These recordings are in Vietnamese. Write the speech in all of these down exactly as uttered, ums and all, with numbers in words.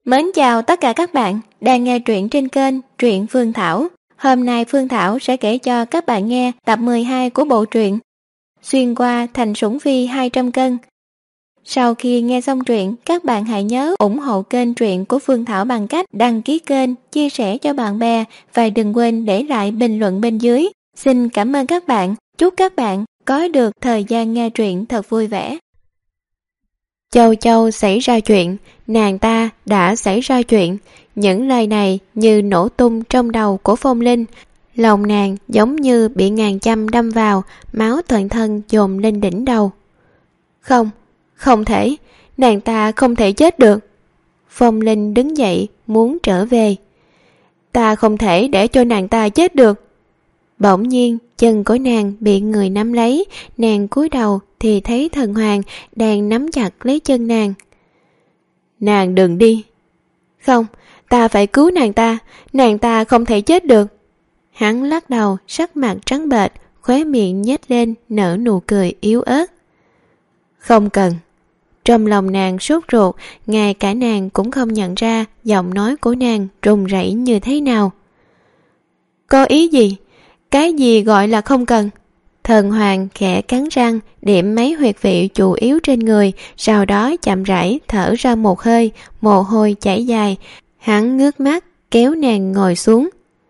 Mến chào tất cả các bạn đang nghe truyện trên kênh Truyện Phương Thảo. Hôm nay Phương Thảo sẽ kể cho các bạn nghe tập mười hai của bộ truyện Xuyên qua thành sủng phi hai trăm cân. Sau khi nghe xong truyện, các bạn hãy nhớ ủng hộ kênh truyện của Phương Thảo bằng cách đăng ký kênh, chia sẻ cho bạn bè và đừng quên để lại bình luận bên dưới. Xin cảm ơn các bạn, chúc các bạn có được thời gian nghe truyện thật vui vẻ. Châu Châu xảy ra chuyện, nàng ta đã xảy ra chuyện. Những lời này như nổ tung trong đầu của Phong Linh. Lòng nàng giống như bị ngàn châm đâm vào, máu toàn thân dồn lên đỉnh đầu. Không, không thể, nàng ta không thể chết được. Phong Linh đứng dậy muốn trở về. Ta không thể để cho nàng ta chết được. Bỗng nhiên chân của nàng bị người nắm lấy, nàng cúi đầu thì thấy Thần Hoàng đang nắm chặt lấy chân nàng. Nàng đừng đi. Không, ta phải cứu nàng ta, nàng ta không thể chết được. Hắn lắc đầu, sắc mặt trắng bệch, khóe miệng nhếch lên nở nụ cười yếu ớt. Không cần. Trong lòng nàng sốt ruột, ngay cả nàng cũng không nhận ra giọng nói của nàng run rẩy như thế nào. Có ý gì? Cái gì gọi là không cần? Thần Hoàng khẽ cắn răng, điểm mấy huyệt vị chủ yếu trên người, sau đó chậm rãi thở ra một hơi, mồ hôi chảy dài. Hắn ngước mắt, kéo nàng ngồi xuống.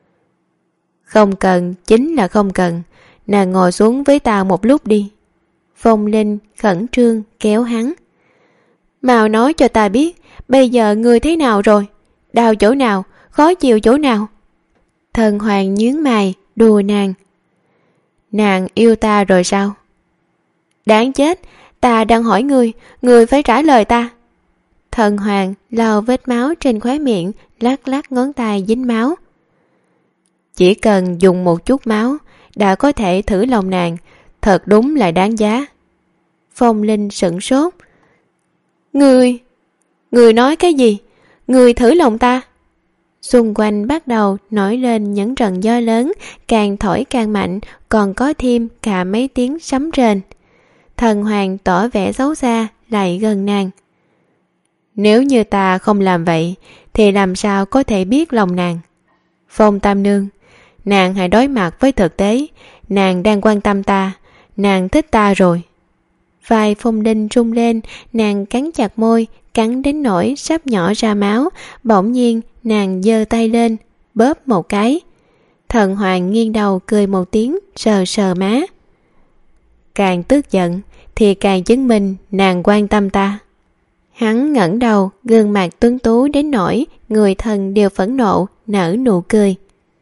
Không cần, chính là không cần. Nàng ngồi xuống với ta một lúc đi. Phong Linh khẩn trương kéo hắn. Mau nói cho ta biết, bây giờ ngươi thế nào rồi? Đau chỗ nào? Khó chịu chỗ nào? Thần Hoàng nhướng mày, đùa nàng. Nàng yêu ta rồi sao? Đáng chết, ta đang hỏi ngươi, ngươi phải trả lời ta. Thần Hoàng lau vết máu trên khóe miệng, lắc lắc ngón tay dính máu. Chỉ cần dùng một chút máu đã có thể thử lòng nàng, thật đúng là đáng giá. Phong Linh sửng sốt. Ngươi, ngươi nói cái gì? Ngươi thử lòng ta? Xung quanh bắt đầu nổi lên những trận gió lớn, càng thổi càng mạnh, còn có thêm cả mấy tiếng sấm rền. Thần Hoàng tỏ vẻ xấu xa, lại gần nàng. Nếu như ta không làm vậy, thì làm sao có thể biết lòng nàng? Phong Tam Nương, nàng hãy đối mặt với thực tế, nàng đang quan tâm ta, nàng thích ta rồi. Vai Phong Linh rung lên, nàng cắn chặt môi, cắn đến nỗi sắp nhỏ ra máu. Bỗng nhiên nàng giơ tay lên, bóp một cái. Thần Hoàng nghiêng đầu cười một tiếng, sờ sờ má. Càng tức giận thì càng chứng minh nàng quan tâm ta. Hắn ngẩng đầu, gương mặt tuấn tú đến nỗi người thần đều phẫn nộ, nở nụ cười.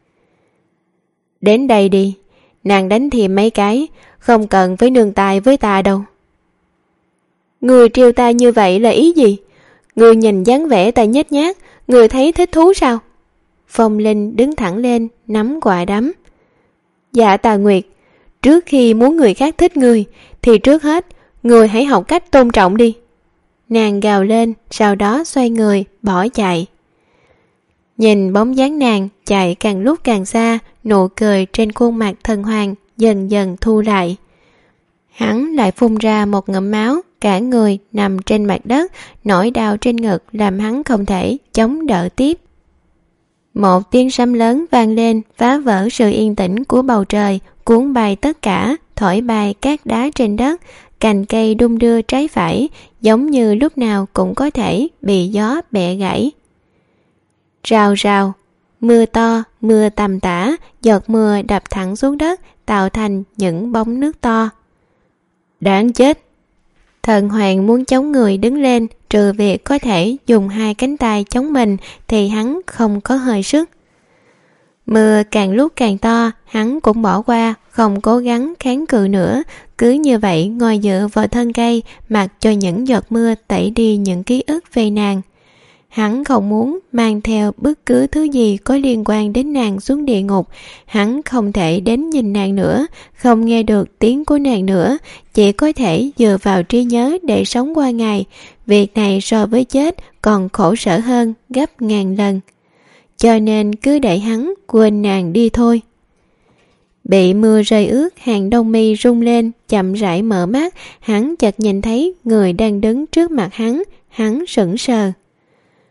Đến đây đi, nàng đánh thêm mấy cái, không cần phải nương tay với ta đâu. Người trêu ta như vậy là ý gì? Người nhìn dáng vẻ ta nhếch nhác, người thấy thích thú sao? Phong Linh đứng thẳng lên, nắm quả đấm. Dạ Tà Nguyệt, trước khi muốn người khác thích người, thì trước hết, người hãy học cách tôn trọng đi. Nàng gào lên, sau đó xoay người, bỏ chạy. Nhìn bóng dáng nàng chạy càng lúc càng xa, nụ cười trên khuôn mặt Thần Hoàng dần dần thu lại. Hắn lại phun ra một ngụm máu, cả người nằm trên mặt đất, nỗi đau trên ngực làm hắn không thể chống đỡ tiếp. Một tiếng sấm lớn vang lên, phá vỡ sự yên tĩnh của bầu trời, cuốn bay tất cả, thổi bay các đá trên đất, cành cây đung đưa trái phải, giống như lúc nào cũng có thể bị gió bẻ gãy. Rào rào, mưa to, mưa tầm tã, giọt mưa đập thẳng xuống đất, tạo thành những bóng nước to. Đáng chết! Thần Hoàng muốn chống người đứng lên, trừ việc có thể dùng hai cánh tay chống mình thì hắn không có hơi sức. Mưa càng lúc càng to, hắn cũng bỏ qua, không cố gắng kháng cự nữa, cứ như vậy ngồi dựa vào thân cây, mặc cho những giọt mưa tẩy đi những ký ức về nàng. Hắn không muốn mang theo bất cứ thứ gì có liên quan đến nàng xuống địa ngục. Hắn không thể đến nhìn nàng nữa, không nghe được tiếng của nàng nữa, chỉ có thể dựa vào trí nhớ để sống qua ngày. Việc này so với chết còn khổ sở hơn gấp ngàn lần. Cho nên cứ để hắn quên nàng đi thôi. Bị mưa rơi ướt, Hàng Đông Mi rung lên, chậm rãi mở mắt. Hắn chợt nhìn thấy người đang đứng trước mặt hắn, hắn sững sờ.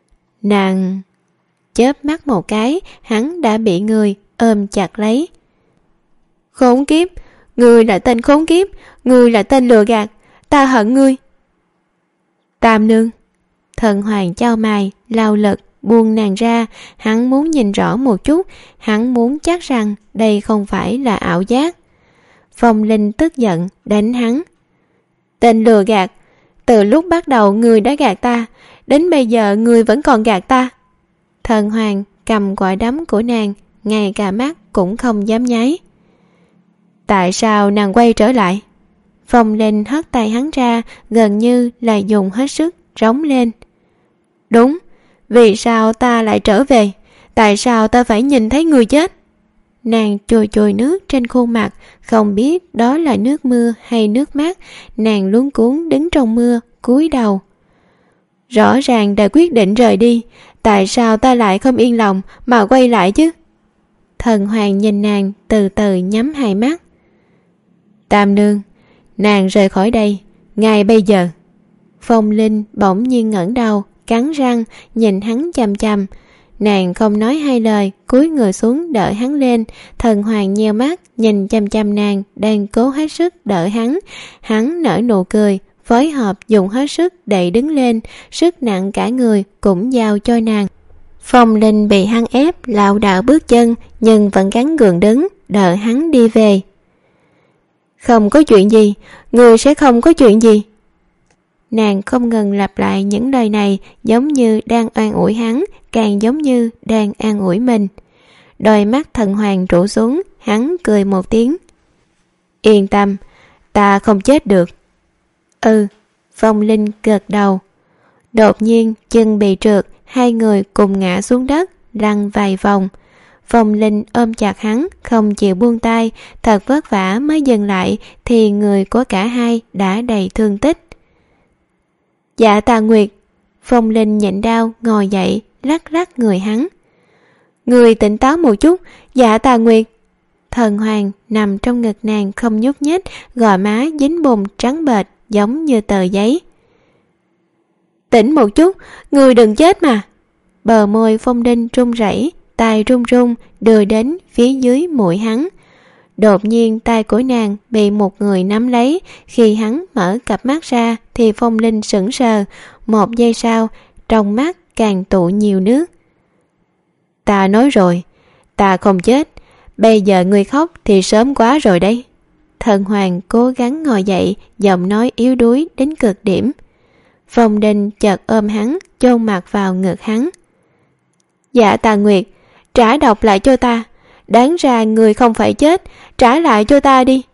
Nàng... Chớp mắt một cái, hắn đã bị người ôm chặt lấy. Khốn kiếp, ngươi là tên khốn kiếp, ngươi là tên lừa gạt, ta hận ngươi. Tam nương. Thần Hoàng chau mày, lao lực, buông nàng ra. Hắn muốn nhìn rõ một chút, hắn muốn chắc rằng đây không phải là ảo giác. Phong Linh tức giận, đánh hắn. Tên lừa gạt, từ lúc bắt đầu ngươi đã gạt ta, đến bây giờ ngươi vẫn còn gạt ta. Thần Hoàng cầm quả đấm của nàng, ngay cả mắt cũng không dám nháy. Tại sao nàng quay trở lại? Phong Linh hất tay hắn ra, gần như là dùng hết sức rống lên. Đúng, vì sao ta lại trở về? Tại sao ta phải nhìn thấy người chết? Nàng chùi chùi nước trên khuôn mặt, không biết đó là nước mưa hay nước mắt. Nàng luống cuống đứng trong mưa, cúi đầu. Rõ ràng đã quyết định rời đi, tại sao ta lại không yên lòng mà quay lại chứ? Thần Hoàng nhìn nàng, từ từ nhắm hai mắt. Tam nương, nàng rời khỏi đây ngay bây giờ. Phong Linh bỗng nhiên ngẩng đầu, cắn răng nhìn hắn chằm chằm. Nàng không nói hai lời, cúi người xuống đỡ hắn lên. Thần Hoàng nheo mắt nhìn chằm chằm nàng, đang cố hết sức đỡ hắn. Hắn nở nụ cười, phối hợp dùng hết sức đẩy đứng lên, sức nặng cả người cũng giao cho nàng. Phong Linh bị hắn ép lảo đảo bước chân, nhưng vẫn gắng gượng đứng đỡ hắn đi về. Không có chuyện gì, người sẽ không có chuyện gì. Nàng không ngừng lặp lại những lời này, giống như đang oan ủi hắn, càng giống như đang an ủi mình. Đôi mắt Thần Hoàng rũ xuống, hắn cười một tiếng. Yên tâm, ta không chết được. Ừ, Phong Linh gật đầu. Đột nhiên chân bị trượt, hai người cùng ngã xuống đất, lăn vài vòng. Phong Linh ôm chặt hắn, không chịu buông tay, thật vất vả mới dừng lại, thì người của cả hai đã đầy thương tích. Dạ Tà Nguyệt. Phong Linh nhịn đau ngồi dậy, lắc lắc người hắn. Người tỉnh táo một chút, Dạ Tà Nguyệt. Thần Hoàng nằm trong ngực nàng không nhúc nhích, gò má dính bùn trắng bệch giống như tờ giấy. Tỉnh một chút, người đừng chết mà. Bờ môi Phong Linh run rẩy, tay run run đưa đến phía dưới mũi hắn. Đột nhiên tay của nàng bị một người nắm lấy. Khi hắn mở cặp mắt ra thì Phong Linh sững sờ. Một giây sau, trong mắt càng tụ nhiều nước. Ta nói rồi, ta không chết. Bây giờ người khóc thì sớm quá rồi đấy. Thần Hoàng cố gắng ngồi dậy, giọng nói yếu đuối đến cực điểm. Phong Linh chợt ôm hắn, chôn mặt vào ngực hắn. Dạ Tà Nguyệt, trả độc lại cho ta. Đáng ra người không phải chết, trả lại cho ta đi.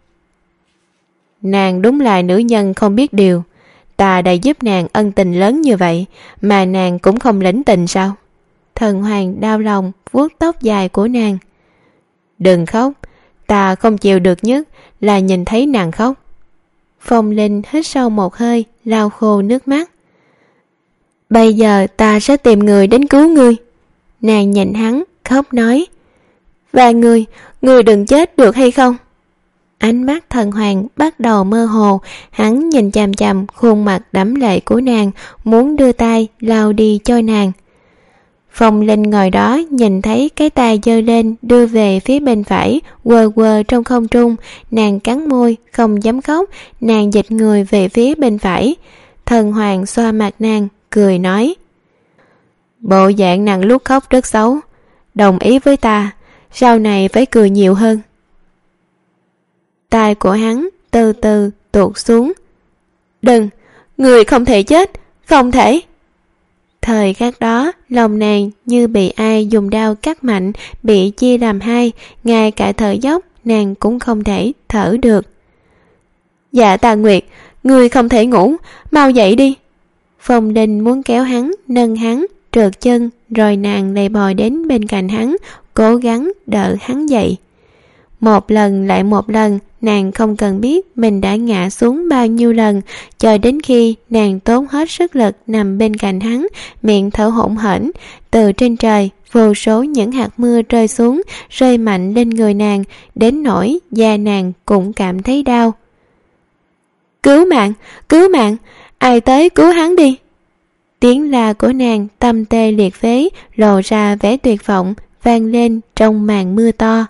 Nàng đúng là nữ nhân không biết điều. Ta đã giúp nàng ân tình lớn như vậy, mà nàng cũng không lĩnh tình sao? Thần Hoàng đau lòng vuốt tóc dài của nàng. Đừng khóc, ta không chịu được nhất là nhìn thấy nàng khóc. Phong Linh hít sâu một hơi, lau khô nước mắt. Bây giờ ta sẽ tìm người đến cứu ngươi. Nàng nhìn hắn, khóc nói. Và ngươi, ngươi đừng chết được hay không? Ánh mắt Thần Hoàng bắt đầu mơ hồ, hắn nhìn chằm chằm khuôn mặt đẫm lệ của nàng, muốn đưa tay lau đi cho nàng. Phong Linh ngồi đó nhìn thấy cái tay giơ lên đưa về phía bên phải, quờ quờ trong không trung. Nàng cắn môi, không dám khóc, nàng dịch người về phía bên phải. Thần Hoàng xoa mặt nàng, cười nói. Bộ dạng nàng lúc khóc rất xấu, đồng ý với ta, sau này phải cười nhiều hơn. Tai của hắn từ từ tuột xuống. Đừng, người không thể chết, không thể. Thời khắc đó, lòng nàng như bị ai dùng đao cắt mạnh, bị chia làm hai, ngay cả thở dốc nàng cũng không thể thở được. Dạ Tà Nguyệt, người không thể ngủ, mau dậy đi. Phong Linh muốn kéo hắn, nâng hắn, trượt chân, rồi nàng lại bò đến bên cạnh hắn, cố gắng đỡ hắn dậy. Một lần lại một lần, nàng không cần biết mình đã ngã xuống bao nhiêu lần, cho đến khi nàng tốn hết sức lực nằm bên cạnh hắn, miệng thở hổn hển. Từ trên trời, vô số những hạt mưa rơi xuống, rơi mạnh lên người nàng, đến nỗi da nàng cũng cảm thấy đau. Cứu mạng, cứu mạng, ai tới cứu hắn đi. Tiếng la của nàng tâm tê liệt phế, lộ ra vẻ tuyệt vọng, vang lên trong màn mưa to.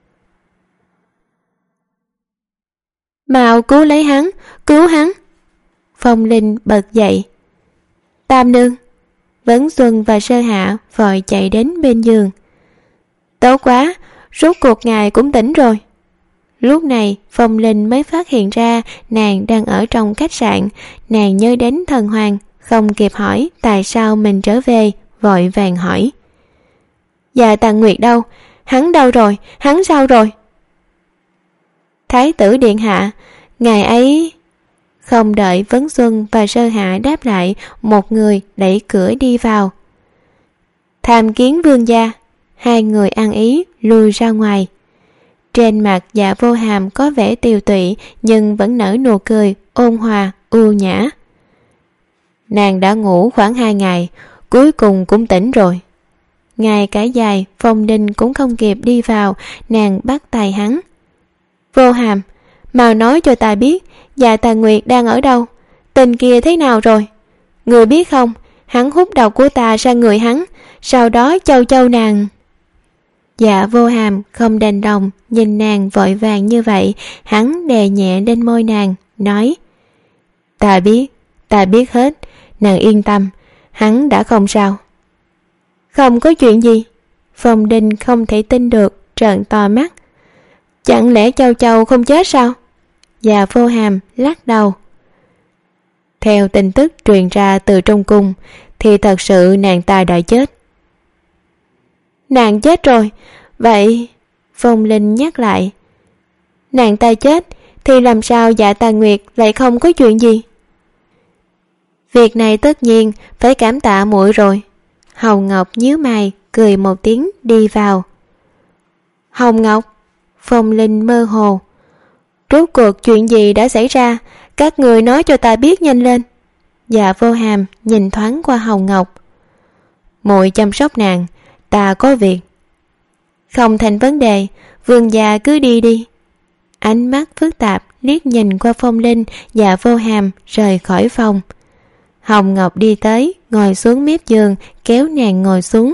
Mau cứu lấy hắn, cứu hắn! Phong Linh bật dậy. Tam nương! Vấn Xuân và Sơ Hạ vội chạy đến bên giường. Tốt quá, rốt cuộc ngài cũng tỉnh rồi. Lúc này Phong Linh mới phát hiện ra nàng đang ở trong khách sạn. Nàng nhớ đến thần hoàng, không kịp hỏi tại sao mình trở về, vội vàng hỏi. Dạ Tàng Nguyệt đâu? Hắn đâu rồi? Hắn sao rồi? Thái tử điện hạ, ngài ấy... Không đợi Vấn Xuân và Sơ Hạ đáp lại, một người đẩy cửa đi vào. Tham kiến vương gia. Hai người ăn ý lùi ra ngoài. Trên mặt Dạ Vô Hàm có vẻ tiều tụy, nhưng vẫn nở nụ cười ôn hòa ưu nhã. Nàng đã ngủ khoảng hai ngày, cuối cùng cũng tỉnh rồi. Ngày cả dài, Phong Linh cũng không kịp đi vào, nàng bắt tay hắn. Vô Hàm, mau nói cho ta biết Dạ Tà Nguyệt đang ở đâu, tình kia thế nào rồi? Người biết không, hắn hút độc của ta ra người hắn, sau đó châu châu nàng. Dạ Vô Hàm không đành lòng nhìn nàng vội vàng như vậy, hắn đè nhẹ lên môi nàng, nói: Ta biết, ta biết hết, nàng yên tâm, hắn đã không sao. Không có chuyện gì? Phong Linh không thể tin được, trợn to mắt. Chẳng lẽ châu châu không chết sao? Dạ Vô Hàm lắc đầu. Theo tin tức truyền ra từ trong cung thì thật sự nàng ta đã chết. Nàng chết rồi? Vậy... Phong Linh nhắc lại. Nàng ta chết thì làm sao Dạ Tà Nguyệt lại không có chuyện gì? Việc này tất nhiên phải cảm tạ muội rồi. Hồng Ngọc nhíu mày cười một tiếng đi vào. Hồng Ngọc? Phong Linh mơ hồ. Rốt cuộc chuyện gì đã xảy ra? Các người nói cho ta biết nhanh lên. Dạ Vô Hàm nhìn thoáng qua Hồng Ngọc. Muội chăm sóc nàng, ta có việc. Không thành vấn đề, vương gia cứ đi đi. Ánh mắt phức tạp liếc nhìn qua Phong Linh, Dạ Vô Hàm rời khỏi phòng. Hồng Ngọc đi tới, ngồi xuống mép giường, kéo nàng ngồi xuống.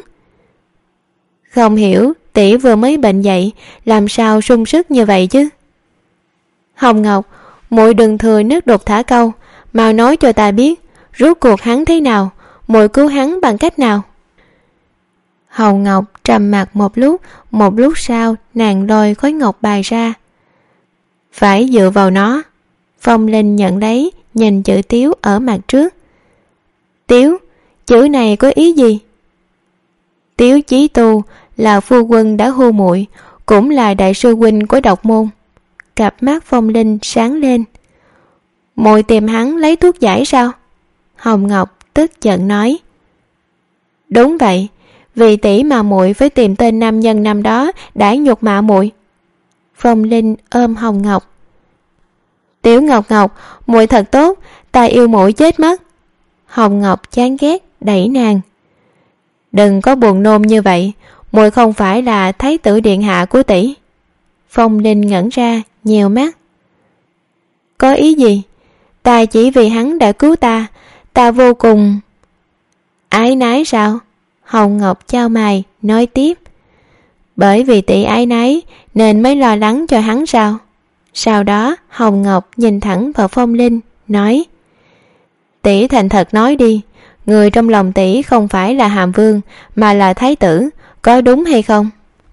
Không hiểu, tỷ vừa mới bệnh dậy, làm sao sung sức như vậy chứ? Hồng Ngọc, muội đừng thừa nước đục thả câu, mau nói cho ta biết, rốt cuộc hắn thế nào, muội cứu hắn bằng cách nào? Hồng Ngọc trầm mặc một lúc, một lúc sau nàng lôi khối ngọc bài ra. Phải dựa vào nó. Phong Linh nhận lấy, nhìn chữ Tiếu ở mặt trước. Tiếu, chữ này có ý gì? Tiếu Chí Tu là phu quân đã hưu muội, cũng là đại sư huynh của độc môn. Cặp mắt Phong Linh sáng lên. Muội tìm hắn lấy thuốc giải sao? Hồng Ngọc tức giận nói. Đúng vậy, vì tỷ mà muội phải tìm tên nam nhân năm đó đã nhục mạ muội. Phong Linh ôm Hồng Ngọc. Tiểu Ngọc Ngọc, muội thật tốt, ta yêu muội chết mất. Hồng Ngọc chán ghét đẩy nàng. Đừng có buồn nôn như vậy, muội không phải là thái tử điện hạ của tỷ. Phong Linh ngẩn ra, nhèo mắt. Có ý gì? Ta chỉ vì hắn đã cứu ta, ta vô cùng... Ái nái sao? Hồng Ngọc chau mày, nói tiếp. Bởi vì tỷ ái nái nên mới lo lắng cho hắn sao? Sau đó Hồng Ngọc nhìn thẳng vào Phong Linh, nói. Tỷ thành thật nói đi, người trong lòng tỷ không phải là Hàm Vương mà là thái tử, có đúng hay không?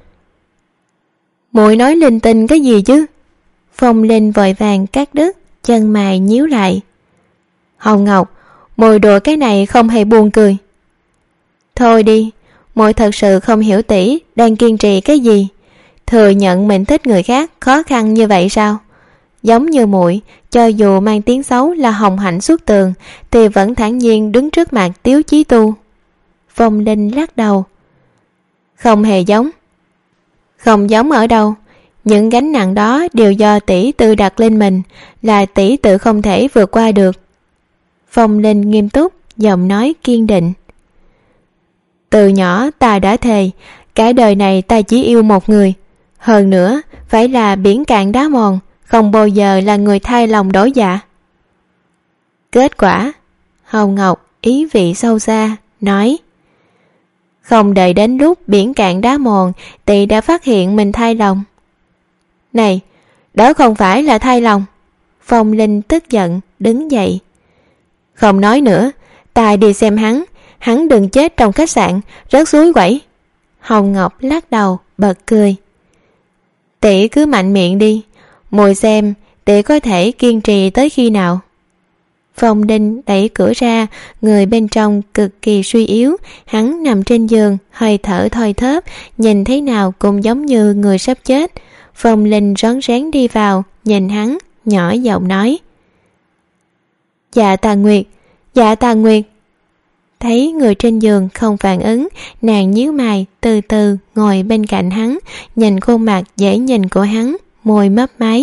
Muội nói linh tinh cái gì chứ? Phong Linh vội vàng cắt đứt, chân mày nhíu lại. Hồng Ngọc, muội đùa cái này không hề buồn cười. Thôi đi, muội thật sự không hiểu tỷ đang kiên trì cái gì. Thừa nhận mình thích người khác khó khăn như vậy sao? Giống như muội, cho dù mang tiếng xấu là hồng hạnh xuất tường thì vẫn thản nhiên đứng trước mặt Tiếu Chí Tu. Phong Linh lắc đầu. Không hề giống. Không giống ở đâu? Những gánh nặng đó đều do tỷ tự đặt lên mình, là tỷ tự không thể vượt qua được. Phong Linh nghiêm túc, giọng nói kiên định. Từ nhỏ ta đã thề, cả đời này ta chỉ yêu một người. Hơn nữa, phải là biển cạn đá mòn, không bao giờ là người thay lòng đổi dạ. Kết quả? Hồng Ngọc ý vị sâu xa, nói: Không đợi đến lúc biển cạn đá mòn, tỷ đã phát hiện mình thay lòng. Này, đó không phải là thay lòng. Phong Linh tức giận đứng dậy. Không nói nữa, ta đi xem hắn, hắn đừng chết trong khách sạn, rất suối quẩy. Hồng Ngọc lắc đầu bật cười. Tỷ cứ mạnh miệng đi, mùi xem tỷ có thể kiên trì tới khi nào. Phong Linh đẩy cửa ra, người bên trong cực kỳ suy yếu, hắn nằm trên giường, hơi thở thoi thóp, nhìn thế nào cũng giống như người sắp chết. Phong Linh rón rén đi vào, nhìn hắn, nhỏ giọng nói: Dạ Tà Nguyệt, dạ Tà Nguyệt. Thấy người trên giường không phản ứng, nàng nhíu mày từ từ ngồi bên cạnh hắn, nhìn khuôn mặt dễ nhìn của hắn, môi mấp máy.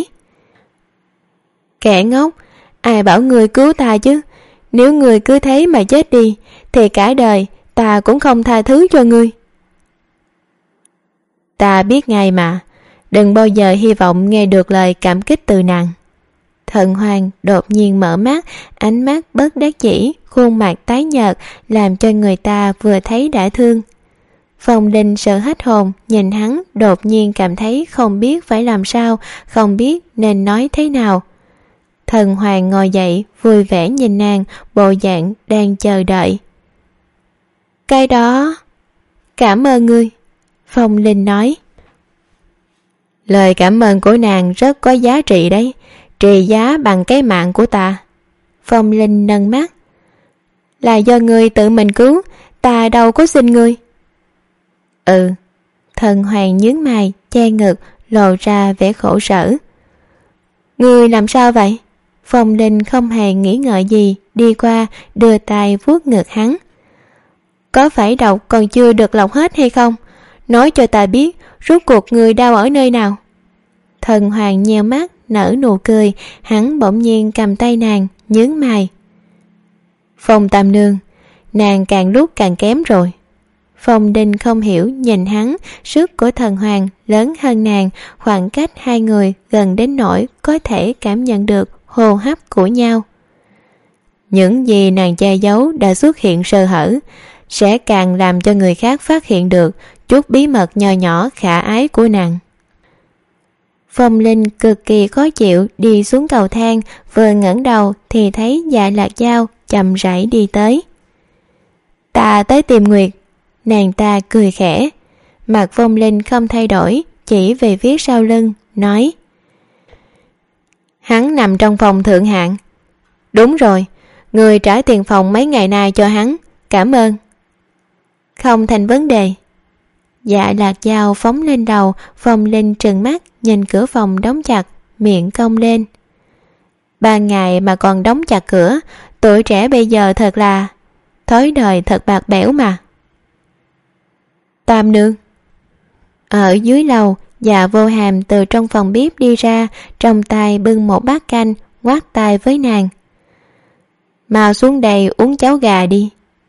Kẻ ngốc, ai bảo người cứu ta chứ? Nếu người cứ thế mà chết đi, thì cả đời ta cũng không tha thứ cho ngươi. Ta biết ngay mà, đừng bao giờ hy vọng nghe được lời cảm kích từ nàng. Thần Hoàng đột nhiên mở mắt, ánh mắt bất đắc dĩ, khuôn mặt tái nhợt, làm cho người ta vừa thấy đã thương. Phong Linh sợ hết hồn, nhìn hắn, đột nhiên cảm thấy không biết phải làm sao, không biết nên nói thế nào. Thần Hoàng ngồi dậy, vui vẻ nhìn nàng, bộ dạng đang chờ đợi. Cái đó... Cảm ơn ngươi, Phong Linh nói. Lời cảm ơn của nàng rất có giá trị đấy, trị giá bằng cái mạng của ta. Phong Linh nâng mắt. Là do ngươi tự mình cứu, ta đâu có xin ngươi. Ừ. Thần Hoàng nhướng mày, che ngực, lộ ra vẻ khổ sở. Ngươi làm sao vậy? Phong Linh không hề nghĩ ngợi gì, đi qua đưa tay vuốt ngực hắn. Có phải độc còn chưa được lọc hết hay không? Nói cho ta biết rốt cuộc người đau ở nơi nào. Thần Hoàng nheo mắt nở nụ cười, hắn bỗng nhiên cầm tay nàng, nhướng mày. Phong Tam Nương, nàng càng lúc càng kém rồi. Phong Đinh không hiểu nhìn hắn, sức của Thần Hoàng lớn hơn nàng, khoảng cách hai người gần đến nỗi có thể cảm nhận được hô hấp của nhau. Những gì nàng che giấu đã xuất hiện sơ hở, sẽ càng làm cho người khác phát hiện được chút bí mật nho nhỏ khả ái của nàng. Phong Linh cực kỳ khó chịu đi xuống cầu thang, vừa ngẩng đầu thì thấy Dạ Lạc Dao chậm rãi đi tới. Ta tới tìm Nguyệt. Nàng ta cười khẽ. Mặt Phong Linh không thay đổi, chỉ về phía sau lưng, nói: Hắn nằm trong phòng thượng hạng. Đúng rồi, người trả tiền phòng mấy ngày nay cho hắn, cảm ơn. Không thành vấn đề. Dạ Lạc Dao phóng lên đầu, Phong Linh trừng mắt nhìn cửa phòng đóng chặt, miệng cong lên. Ba ngày mà còn đóng chặt cửa, tuổi trẻ bây giờ thật là thói đời thật bạc bẽo mà. Tam Nương. Ở dưới lầu, Dạ Vô Hàm từ trong phòng bếp đi ra, trong tay bưng một bát canh, quát tay với nàng: Mau xuống đây uống cháo gà đi.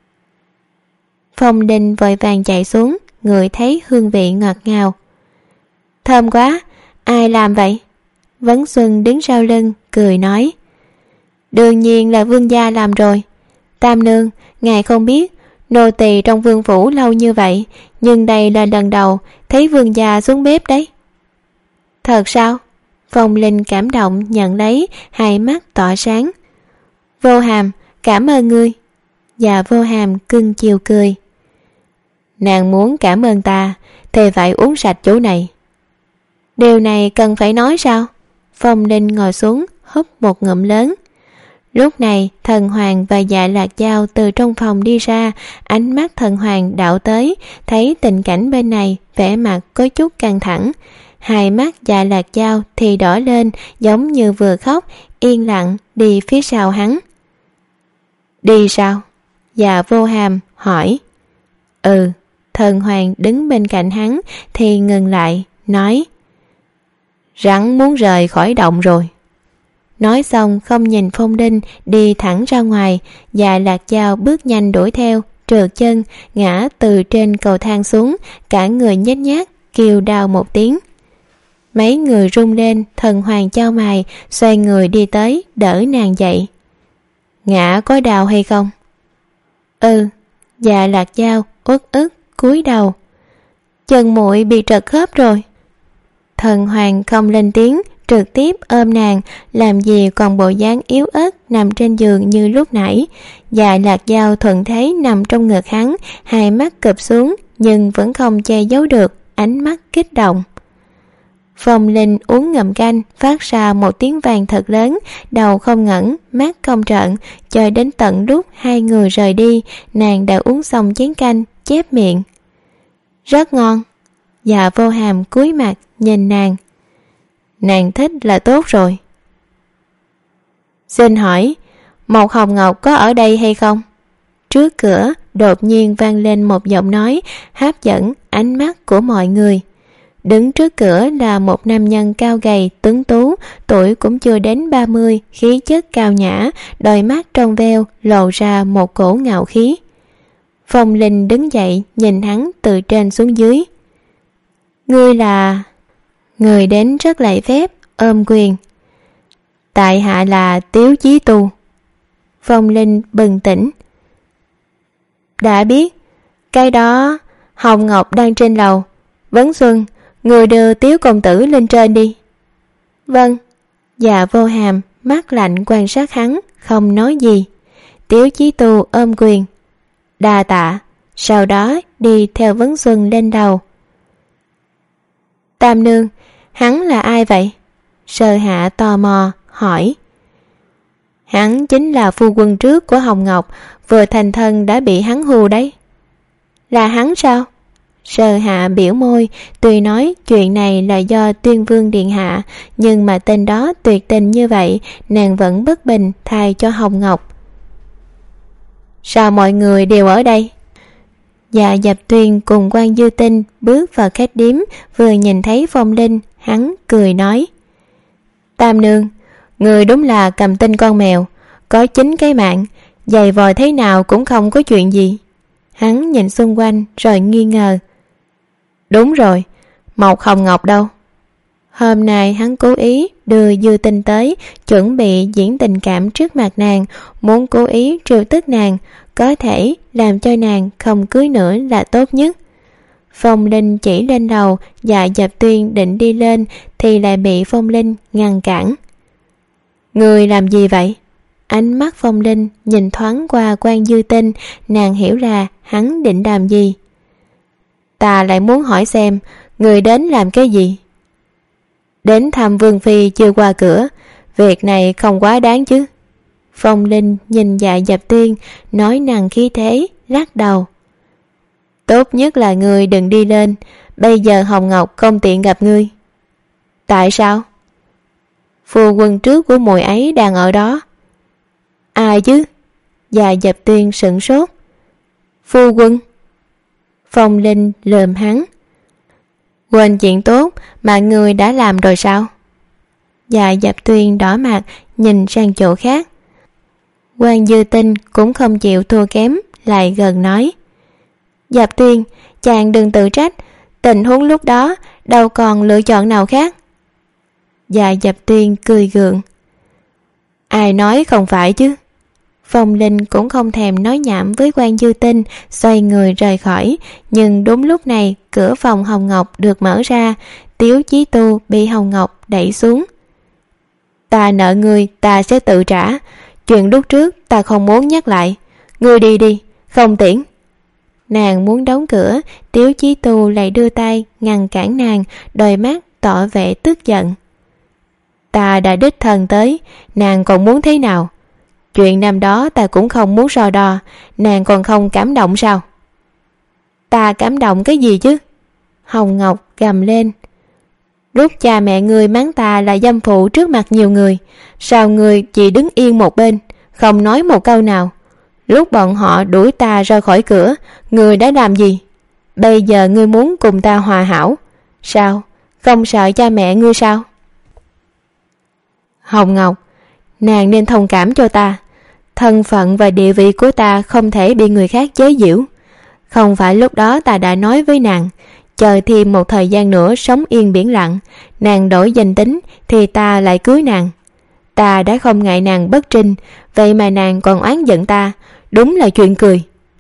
Phong Đinh vội vàng chạy xuống, ngửi thấy hương vị ngọt ngào. Thơm quá, ai làm vậy? Vấn Xuân đứng sau lưng, cười nói: Đương nhiên là vương gia làm rồi. Tam Nương, ngài không biết, nô tỳ trong vương phủ lâu như vậy, nhưng đây là lần đầu thấy vương gia xuống bếp đấy. Thật sao? Phong Linh cảm động nhận lấy, hai mắt tỏa sáng. Vô Hàm, cảm ơn ngươi. Dạ Vô Hàm cưng chiều cười. Nàng muốn cảm ơn ta thì phải uống sạch chỗ này. Điều này cần phải nói sao? Phong Linh ngồi xuống, húp một ngụm lớn. Lúc này Thần Hoàng và Dạ Lạc Dao từ trong phòng đi ra, ánh mắt Thần Hoàng đảo tới, thấy tình cảnh bên này, vẻ mặt có chút căng thẳng. Hai mắt Dạ Lạc Dao thì đỏ lên, giống như vừa khóc, yên lặng đi phía sau hắn. Đi sao? Dạ Vô Hàm hỏi. Ừ. Thần Hoàng đứng bên cạnh hắn thì ngừng lại, nói: Rắn muốn rời khỏi động rồi. Nói xong không nhìn Phong Đinh, đi thẳng ra ngoài. Dạ Lạc Dao bước nhanh đuổi theo, trượt chân ngã từ trên cầu thang xuống, cả người nhếch nhác kêu đau một tiếng. Mấy người rung lên. Thần Hoàng chau mày, xoay người đi tới đỡ nàng dậy. Ngã có đau hay không? Ừ. Dạ Lạc Dao uất ức cúi đầu. Chân muội bị trật khớp rồi. Thần Hoàng không lên tiếng, trực tiếp ôm nàng, làm gì còn bộ dáng yếu ớt nằm trên giường như lúc nãy. Dạ Lạc Dao thuận thế nằm trong ngực hắn, hai mắt cụp xuống nhưng vẫn không che giấu được ánh mắt kích động. Phong Linh uống ngậm canh, phát ra một tiếng vang thật lớn, đầu không ngẩng, mắt không trợn, cho đến tận lúc hai người rời đi, nàng đã uống xong chén canh, chép miệng. Rất ngon. Dạ Vô Hàm cúi mặt nhìn nàng. Nàng thích là tốt rồi. Xin hỏi, Mộc Hồng Ngọc có ở đây hay không? Trước cửa đột nhiên vang lên một giọng nói hấp dẫn ánh mắt của mọi người. Đứng trước cửa là một nam nhân cao gầy tuấn tú, tuổi cũng chưa đến ba mươi, khí chất cao nhã, đôi mắt trong veo lộ ra một cổ ngạo khí. Phong Linh đứng dậy nhìn hắn từ trên xuống dưới. Ngươi là... Người đến rất lạy phép, ôm quyền. Tại hạ là Tiếu Chí Tu. Phong Linh bừng tỉnh. Đã biết, cái đó Hồng Ngọc đang trên lầu. Vấn Xuân, người đưa Tiếu công tử lên trên đi. Vâng. Dạ Vô Hàm mắt lạnh quan sát hắn, không nói gì. Tiếu Chí Tu ôm quyền. Đa tạ. Sau đó đi theo Vấn Xuân lên đầu. Tam nương, hắn là ai vậy? Sơ Hạ tò mò hỏi. Hắn chính là phu quân trước của Hồng Ngọc, vừa thành thân đã bị hắn hù đấy. Là hắn sao? Sơ Hạ biểu môi, tuy nói chuyện này là do Tuyên Vương điện hạ, nhưng mà tên đó tuyệt tình như vậy, nàng vẫn bất bình thay cho Hồng Ngọc. Sao mọi người đều ở đây? Dạ Dập Tuyên cùng Quan Dư Tinh bước vào khách điếm, vừa nhìn thấy Phong Linh, hắn cười nói. Tam nương, người đúng là cầm tinh con mèo, có chín cái mạng, giày vò thế nào cũng không có chuyện gì. Hắn nhìn xung quanh rồi nghi ngờ. Đúng rồi, Mộc Hồng Ngọc đâu? Hôm nay hắn cố ý đưa Dư Tinh tới, chuẩn bị diễn tình cảm trước mặt nàng, muốn cố ý trêu tức nàng, có thể làm cho nàng không cưới nữa là tốt nhất. Phong Linh chỉ lên đầu, Dạ Dập Tuyên định đi lên thì lại bị Phong Linh ngăn cản. Người làm gì vậy? Ánh mắt Phong Linh nhìn thoáng qua Quan Dư Tinh, nàng hiểu là hắn định làm gì. Ta lại muốn hỏi xem người đến làm cái gì. Đến thăm Vương Phi chưa qua cửa, việc này không quá đáng chứ. Phong Linh nhìn Dạ Dập Tuyên, nói năng khí thế, lắc đầu. Tốt nhất là ngươi đừng đi lên, bây giờ Hồng Ngọc không tiện gặp ngươi. Tại sao? Phu quân trước của muội ấy đang ở đó. Ai chứ? Dạ Dập Tuyên sửng sốt. Phu quân? Phong Linh lườm hắn. Quên chuyện tốt mà ngươi đã làm rồi sao? Dạ Dập Tuyên đỏ mặt nhìn sang chỗ khác. Quan Dư Tinh cũng không chịu thua kém, lại gần nói. Dập Tuyên, chàng đừng tự trách, tình huống lúc đó đâu còn lựa chọn nào khác. Dạ Dập Tuyên cười gượng. Ai nói không phải chứ? Phong Linh cũng không thèm nói nhảm với Quan Dư Tinh, xoay người rời khỏi. Nhưng đúng lúc này cửa phòng Hồng Ngọc được mở ra, Tiếu Chí Tu bị Hồng Ngọc đẩy xuống. Ta nợ ngươi, ta sẽ tự trả. Chuyện lúc trước ta không muốn nhắc lại. Ngươi đi đi, không tiễn. Nàng muốn đóng cửa, Tiếu Chí Tu lại đưa tay ngăn cản nàng, đôi mắt tỏ vẻ tức giận. Ta đã đích thân tới, nàng còn muốn thế nào? Chuyện năm đó ta cũng không muốn so đo, nàng còn không cảm động sao? Ta cảm động cái gì chứ? Hồng Ngọc gầm lên. Lúc cha mẹ ngươi mắng ta là dâm phụ trước mặt nhiều người, sao ngươi chỉ đứng yên một bên, không nói một câu nào? Lúc bọn họ đuổi ta ra khỏi cửa, ngươi đã làm gì? Bây giờ ngươi muốn cùng ta hòa hảo, sao? Không sợ cha mẹ ngươi sao? Hồng Ngọc, nàng nên thông cảm cho ta. Thân phận và địa vị của ta không thể bị người khác chế giễu. Không phải lúc đó ta đã nói với nàng, chờ thêm một thời gian nữa sống yên biển lặng, nàng đổi danh tính thì ta lại cưới nàng. Ta đã không ngại nàng bất trinh, vậy mà nàng còn oán giận ta, đúng là chuyện cười.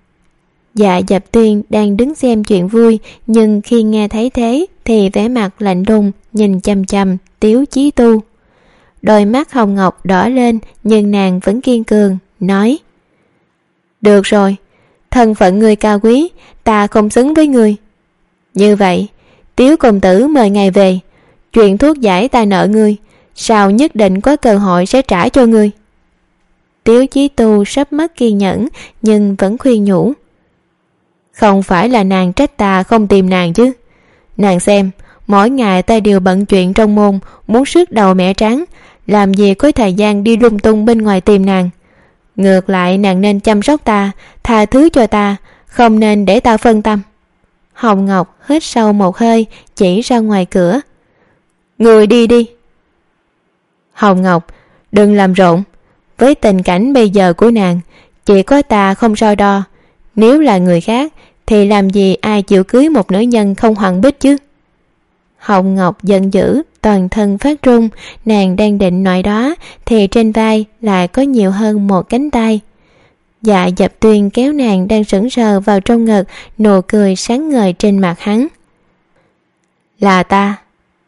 Dạ Dập Tuyên đang đứng xem chuyện vui, nhưng khi nghe thấy thế thì vẻ mặt lạnh lùng nhìn chằm chằm Tiếu Chí Tu. Đôi mắt hồng ngọc đỏ lên, nhưng nàng vẫn kiên cường nói: Được rồi, thân phận người cao quý, ta không xứng với người. Như vậy, Tiếu công tử mời ngài về. Chuyện thuốc giải ta nợ ngươi, sao nhất định có cơ hội sẽ trả cho ngươi. Tiếu Chí Tu sắp mất kiên nhẫn, nhưng vẫn khuyên nhủ: Không phải là nàng trách ta không tìm nàng chứ. Nàng xem, mỗi ngày ta đều bận chuyện trong môn, muốn sứt đầu mẻ trắng, làm gì có thời gian đi lung tung bên ngoài tìm nàng. Ngược lại nàng nên chăm sóc ta, tha thứ cho ta, không nên để ta phân tâm. Hồng Ngọc hít sâu một hơi, chỉ ra ngoài cửa: Người đi đi. Hồng Ngọc, đừng làm rộn. Với tình cảnh bây giờ của nàng, chỉ có ta không so đo. Nếu là người khác thì làm gì ai chịu cưới một nữ nhân không hoàng bích chứ. Hồng Ngọc giận dữ, toàn thân phát run. Nàng đang định nói đó thì trên vai lại có nhiều hơn một cánh tay. Dạ Dập Tuyên kéo nàng đang sững sờ vào trong ngực, nụ cười sáng ngời trên mặt hắn: Là ta.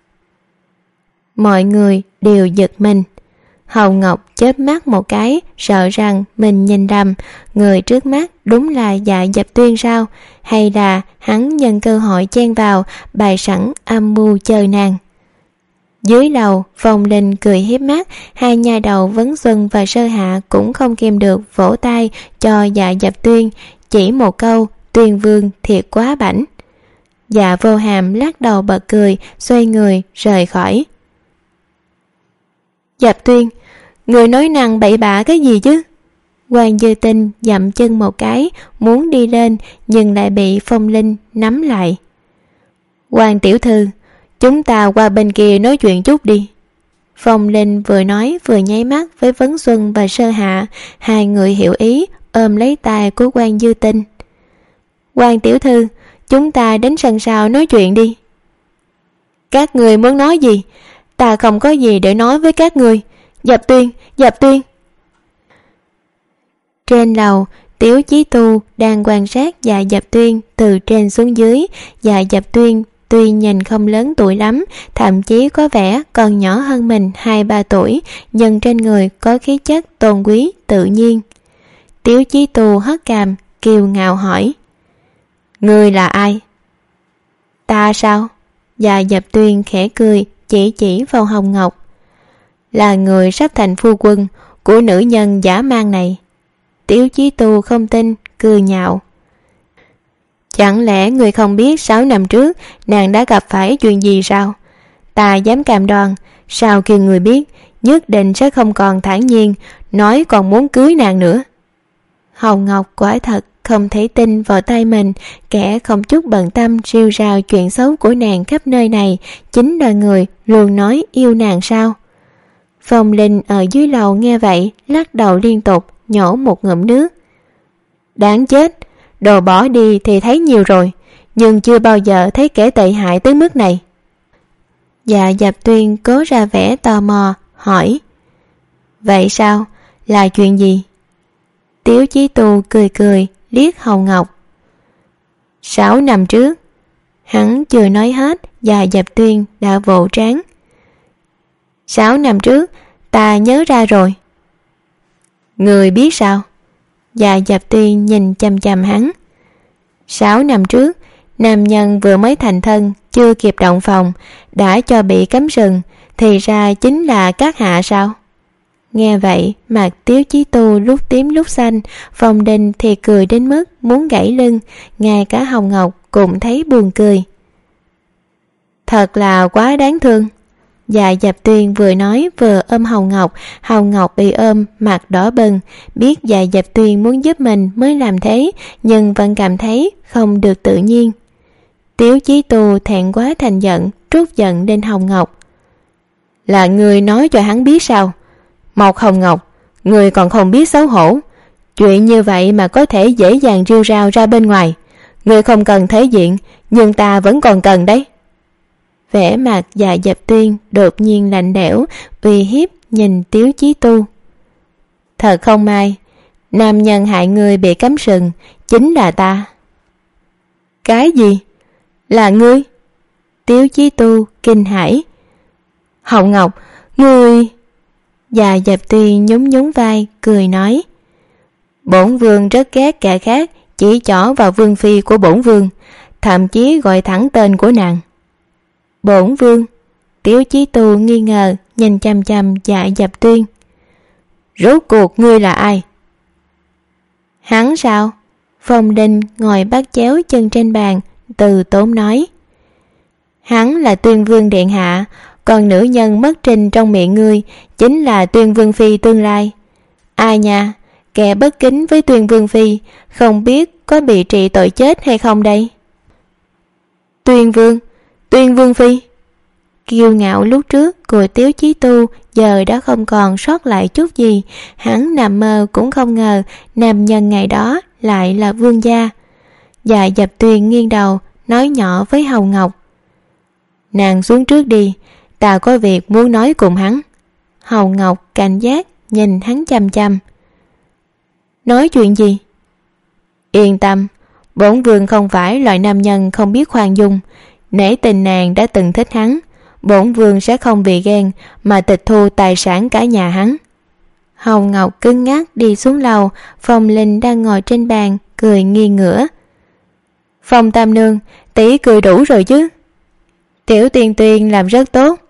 Mọi người đều giật mình. Hồng Ngọc chớp mắt một cái, sợ rằng mình nhìn rầm. Người trước mắt đúng là Dạ Dập Tuyên sao? Hay là hắn nhân cơ hội chen vào, bày sẵn âm mưu chờ nàng? Dưới lầu, Phong Linh cười hiếp mắt. Hai nha đầu Vấn Xuân và Sơ Hạ cũng không kìm được vỗ tay cho Dạ Dập Tuyên, chỉ một câu: Tuyên vương thiệt quá bảnh. Dạ Vô Hàm lắc đầu bật cười, xoay người rời khỏi. Dập Tuyên, người nói năng bậy bạ cái gì chứ? Hoàng Dư Tinh dậm chân một cái, muốn đi lên nhưng lại bị Phong Linh nắm lại. Hoàng tiểu thư, chúng ta qua bên kia nói chuyện chút đi. Phong Linh vừa nói vừa nháy mắt với Vấn Xuân và Sơ Hạ. Hai người hiểu ý, ôm lấy tay của Hoàng Dư Tinh. Hoàng tiểu thư, chúng ta đến sân sau nói chuyện đi. Các người muốn nói gì? Ta không có gì để nói với các người. Dập Tuyên, Dập Tuyên. Trên lầu, Tiếu Chí Tu đang quan sát Dạ Dập Tuyên từ trên xuống dưới. Dạ Dập Tuyên tuy nhìn không lớn tuổi lắm, thậm chí có vẻ còn nhỏ hơn mình hai ba tuổi, nhưng trên người có khí chất tôn quý tự nhiên. Tiếu Chí Tu hất cằm, kiêu ngạo hỏi: Ngươi là ai? Ta sao? Dạ Dập Tuyên khẽ cười, chỉ chỉ vào Hồng Ngọc: Là người sắp thành phu quân của nữ nhân giả mang này. Tiếu Chí Tu không tin, cười nhạo: Chẳng lẽ người không biết sáu năm trước nàng đã gặp phải chuyện gì sao? Ta dám cam đoan, sau khi người biết, nhất định sẽ không còn thản nhiên nói còn muốn cưới nàng nữa. Hồng Ngọc quả thật không thể tin vào tay mình. Kẻ không chút bận tâm rêu rao chuyện xấu của nàng khắp nơi này chính là người luôn nói yêu nàng sao? Phong Linh ở dưới lầu nghe vậy, lắc đầu liên tục, nhổ một ngụm nước. Đáng chết, đồ bỏ đi thì thấy nhiều rồi, nhưng chưa bao giờ thấy kẻ tệ hại tới mức này. Dạ Dập Tuyên cố ra vẻ tò mò, hỏi: Vậy sao? Là chuyện gì? Tiếu Chí Tu cười cười, liếc Hồng Ngọc. Sáu năm trước. Hắn chưa nói hết, Dạ Dập Tuyên đã vỗ trán. Sáu năm trước, ta nhớ ra rồi. Người biết sao? Dạ Dập Tuyên nhìn chằm chằm hắn. Sáu năm trước, nam nhân vừa mới thành thân, chưa kịp động phòng, đã cho bị cấm sừng, thì ra chính là Các Hạ sao? Nghe vậy, mặt Tiếu Chí Tu lúc tím lúc xanh, Phong Đình thì cười đến mức muốn gãy lưng, ngay cả Hồng Ngọc cũng thấy buồn cười. Thật là quá đáng thương. Dạ Dập Tuyên vừa nói vừa ôm Hồng Ngọc. Hồng Ngọc bị ôm, mặt đỏ bừng, biết Dạ Dập Tuyên muốn giúp mình mới làm thế, nhưng vẫn cảm thấy không được tự nhiên. Tiếu Chí Tu thẹn quá thành giận, trút giận lên Hồng Ngọc. Là người nói cho hắn biết sao? Mộc Hồng Ngọc, người còn không biết xấu hổ. Chuyện như vậy mà có thể dễ dàng rêu rao ra bên ngoài. Người không cần thể diện, nhưng ta vẫn còn cần đấy. Vẻ mặt Dạ Dập Tuyên đột nhiên lạnh lẽo, uy hiếp nhìn Tiếu Chí Tu. Thật không may, nam nhân hại người bị cấm sừng chính là ta. Cái gì? Là ngươi? Tiếu Chí Tu kinh hãi. Hậu Ngọc, ngươi... Dạ Dập Tuyên nhún nhún vai cười nói, bổn vương rất ghét kẻ khác chỉ trỏ vào vương phi của bổn vương, thậm chí gọi thẳng tên của nàng. Bổn vương? Tiếu Chí Tu nghi ngờ nhìn chăm chăm Dạ Dập Tuyên. Rốt cuộc ngươi là ai? Hắn sao? Phong Linh ngồi bắt chéo chân trên bàn, từ tốn nói. Hắn là Tuyên Vương điện hạ, còn nữ nhân mất trinh trong miệng ngươi chính là Tuyên Vương phi tương lai. Ai nha, kẻ bất kính với Tuyên Vương phi không biết có bị trị tội chết hay không đây? Tuyên Vương, Tuyên Vương phi. Kiêu ngạo lúc trước của Tiếu Chí Tu giờ đã không còn sót lại chút gì. Hắn nằm mơ cũng không ngờ nam nhân ngày đó lại là vương gia. Dạ Dập Tuyên nghiêng đầu nói nhỏ với Hầu Ngọc, nàng xuống trước đi, ta có việc muốn nói cùng hắn. Hầu Ngọc cảnh giác nhìn hắn chằm chằm. Nói chuyện gì? Yên tâm, bổn vương không phải loại nam nhân không biết khoan dung. Nể tình nàng đã từng thích hắn, bổn vương sẽ không vì ghen mà tịch thu tài sản cả nhà hắn. Hầu Ngọc cứng ngắc đi xuống lầu. Phong Linh đang ngồi trên bàn cười nghi ngửa. Phong tam nương, tỷ cười đủ rồi chứ? Tiểu Tuyên Tuyên làm rất tốt.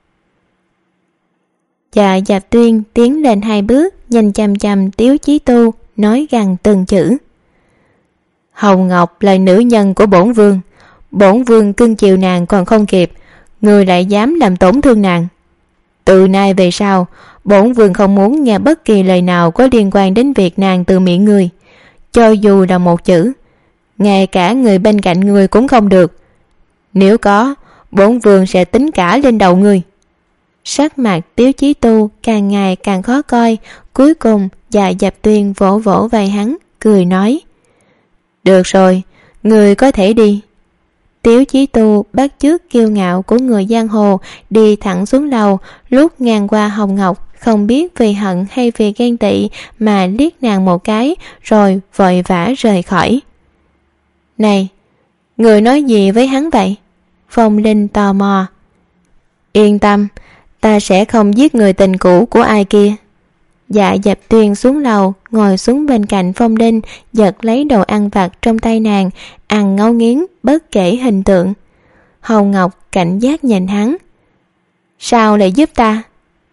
Dạ Dập Tuyên tiến lên hai bước, nhìn chằm chằm Tiếu Chí Tu, nói gằn từng chữ. Hầu Ngọc là nữ nhân của bổn vương, bổn vương cưng chiều nàng còn không kịp, người lại dám làm tổn thương nàng. Từ nay về sau, bổn vương không muốn nghe bất kỳ lời nào có liên quan đến việc nàng từ miệng người, cho dù là một chữ, ngay cả người bên cạnh người cũng không được. Nếu có, bổn vương sẽ tính cả lên đầu người. Sắc mặt Tiếu Chí Tu càng ngày càng khó coi. Cuối cùng Dạ Dập Tuyên vỗ vỗ vai hắn, cười nói, được rồi, người có thể đi. Tiếu Chí Tu bắt chước kiêu ngạo của người giang hồ, đi thẳng xuống lầu. Lúc ngang qua Hồng Ngọc, không biết vì hận hay vì ghen tị mà liếc nàng một cái, rồi vội vã rời khỏi. Này, người nói gì với hắn vậy? Phong Linh tò mò. Yên tâm, ta sẽ không giết người tình cũ của ai kia. Dạ Dập Tuyên xuống lầu, ngồi xuống bên cạnh Phong Linh, giật lấy đồ ăn vặt trong tay nàng, ăn ngấu nghiến bất kể hình tượng. Hầu Ngọc cảnh giác nhìn hắn. Sao lại giúp ta?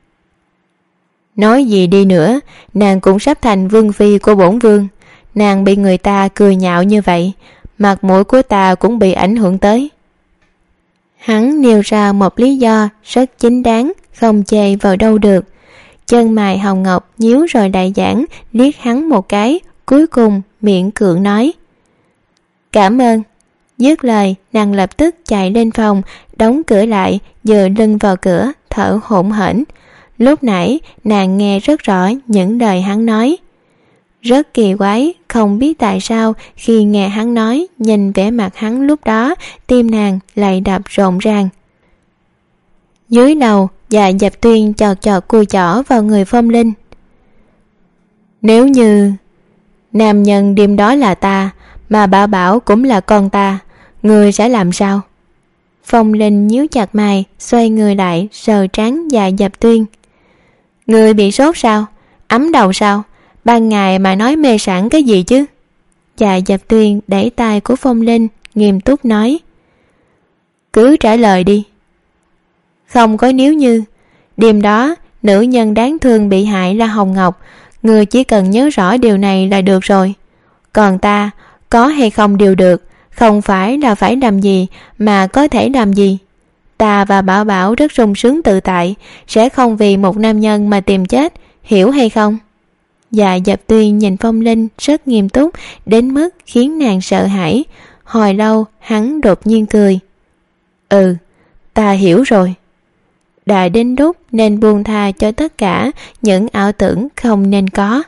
Nói gì đi nữa, nàng cũng sắp thành vương phi của bổn vương. Nàng bị người ta cười nhạo như vậy, mặt mũi của ta cũng bị ảnh hưởng tới. Hắn nêu ra một lý do rất chính đáng, không chê vào đâu được. Chân mày Hồng Ngọc nhíu rồi đại giảng liếc hắn một cái, cuối cùng miệng cưỡng nói, cảm ơn. Dứt lời, nàng lập tức chạy lên phòng, đóng cửa lại, dựa lưng vào cửa, thở hổn hển. Lúc nãy nàng nghe rất rõ những lời hắn nói. Rất kỳ quái, không biết tại sao khi nghe hắn nói, nhìn vẻ mặt hắn lúc đó, tim nàng lại đập rộn ràng. Dưới đầu, Dạ Dập Tuyên chọt chọt cùi chỏ vào người Phong Linh. Nếu như nam nhân đêm đó là ta, mà Bảo Bảo cũng là con ta, người sẽ làm sao? Phong Linh nhíu chặt mày, xoay người lại, sờ trán Dạ Dập Tuyên. Người bị sốt sao? Ấm đầu sao? Ban ngày mà nói mê sảng cái gì chứ? Dạ Dập Tuyên đẩy tay của Phong Linh, nghiêm túc nói, cứ trả lời đi. Không có nếu như. Đêm đó, nữ nhân đáng thương bị hại là Hồng Ngọc, người chỉ cần nhớ rõ điều này là được rồi. Còn ta, có hay không đều được, không phải là phải làm gì mà có thể làm gì. Ta và Bảo Bảo rất sung sướng tự tại, sẽ không vì một nam nhân mà tìm chết, hiểu hay không? Dạ Dập Tuyên nhìn Phong Linh rất nghiêm túc đến mức khiến nàng sợ hãi. Hồi lâu hắn đột nhiên cười. Ừ, ta hiểu rồi. Đã đến lúc nên buông tha cho tất cả những ảo tưởng không nên có.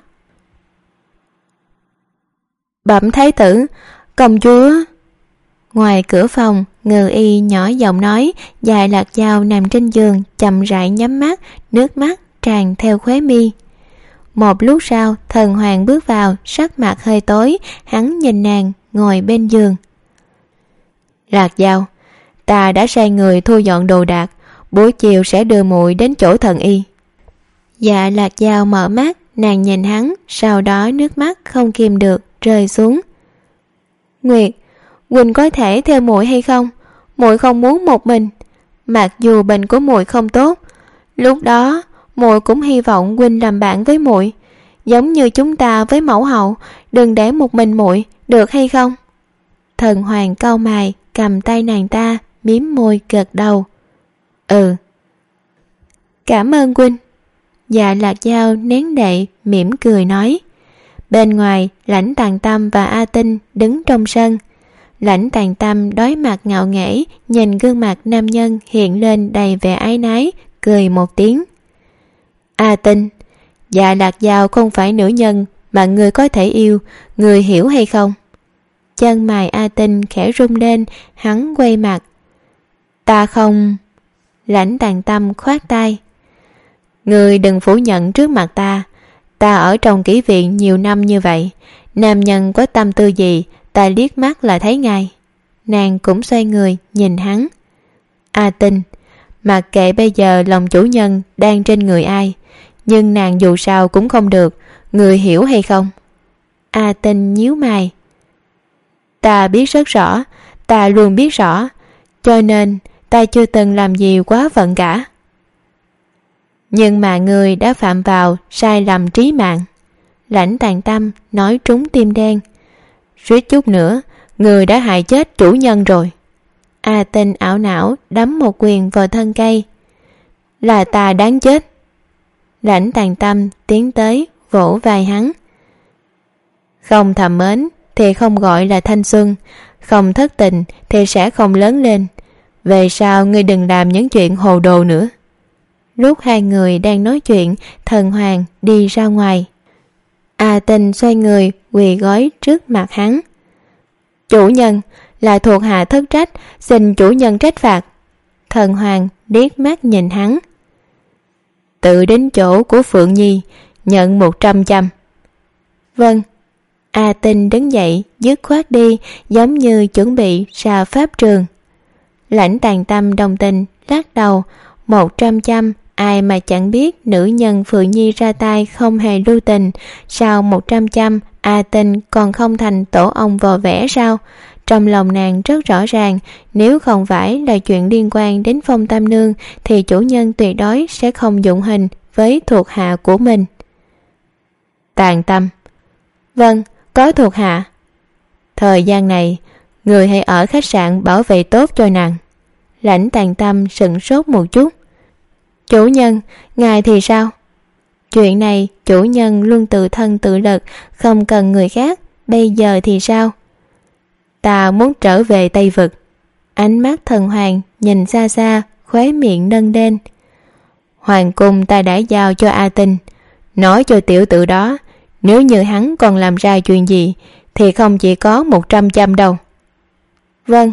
Bẩm thái tử, công chúa. Ngoài cửa phòng, Ngự Y nhỏ giọng nói. Dài Lạc Dao nằm trên giường chậm rãi nhắm mắt, nước mắt tràn theo khóe mi. Một lúc sau, Thần Hoàng bước vào, sắc mặt hơi tối. Hắn nhìn nàng ngồi bên giường. Lạc Dao, ta đã sai người thu dọn đồ đạc, buổi chiều sẽ đưa muội đến chỗ thần y. Dạ Lạc Dao mở mắt, nàng nhìn hắn, sau đó nước mắt không kìm được rơi xuống. Nguyệt, huynh có thể theo muội hay không? Muội không muốn một mình. Mặc dù bệnh của muội không tốt, lúc đó muội cũng hy vọng huynh làm bạn với muội, giống như chúng ta với mẫu hậu, đừng để một mình muội, được hay không? Thần Hoàng cau mày, cầm tay nàng ta, mím môi gật đầu. Ừ. Cảm ơn huynh. Dạ Lạc Dao nén đậy, mỉm cười nói. Bên ngoài, Lãnh Tàng Tâm và A Tinh đứng trong sân. Lãnh Tàng Tâm đối mặt ngạo nghễ, nhìn gương mặt nam nhân hiện lên đầy vẻ ái nái, cười một tiếng. A Tinh, Dạ Lạc Dao không phải nữ nhân mà người có thể yêu, người hiểu hay không? Chân mày A Tinh khẽ rung lên, hắn quay mặt. Ta không... Lãnh Tàng Tâm khoát tay. Người đừng phủ nhận trước mặt ta. Ta ở trong kỹ viện nhiều năm như vậy, nam nhân có tâm tư gì ta liếc mắt là thấy ngay. Nàng cũng xoay người nhìn hắn. A Tinh, mặc kệ bây giờ lòng chủ nhân đang trên người ai, nhưng nàng dù sao cũng không được, người hiểu hay không? A Tinh nhíu mày. Ta biết rất rõ, ta luôn biết rõ, cho nên ta chưa từng làm gì quá phận cả. Nhưng mà người đã phạm vào sai lầm trí mạng. Lãnh Tàng Tâm nói trúng tim đen. Suýt chút nữa, người đã hại chết chủ nhân rồi. A Tinh ảo não đấm một quyền vào thân cây. Là ta đáng chết. Lãnh Tàng Tâm tiến tới vỗ vai hắn. Không thầm mến thì không gọi là thanh xuân, không thất tình thì sẽ không lớn lên. Về sau ngươi đừng làm những chuyện hồ đồ nữa. Lúc hai người đang nói chuyện, Thần Hoàng đi ra ngoài. A Tinh xoay người quỳ gối trước mặt hắn. Chủ nhân, là thuộc hạ thất trách, xin chủ nhân trách phạt. Thần Hoàng liếc mắt nhìn hắn. Tự đến chỗ của Phượng Nhi, nhận một trăm trăm. Vâng. A Tinh đứng dậy dứt khoát đi, giống như chuẩn bị ra pháp trường. Lãnh Tàng Tâm đồng tình lắc đầu. Một trăm trăm, ai mà chẳng biết nữ nhân Phượng Nhi ra tay không hề lưu tình. Sao một trăm trăm A Tinh còn không thành tổ ong vò vẽ sao? Trong lòng nàng rất rõ ràng, nếu không phải là chuyện liên quan đến Phong Tam Nương thì chủ nhân tuyệt đối sẽ không dụng hình với thuộc hạ của mình. Tàng Tâm. Vâng, có thuộc hạ. Thời gian này, người hãy ở khách sạn bảo vệ tốt cho nàng. Lãnh Tàng Tâm sửng sốt một chút. Chủ nhân, ngài thì sao? Chuyện này chủ nhân luôn tự thân tự lực, không cần người khác. Bây giờ thì sao? Ta muốn trở về Tây Vực. Ánh mắt Thần Hoàng nhìn xa xa, khóe miệng nâng lên. Hoàng cung ta đã giao cho A Tinh. Nói cho tiểu tử đó, nếu như hắn còn làm ra chuyện gì thì không chỉ có một trăm trăm đâu. Vâng.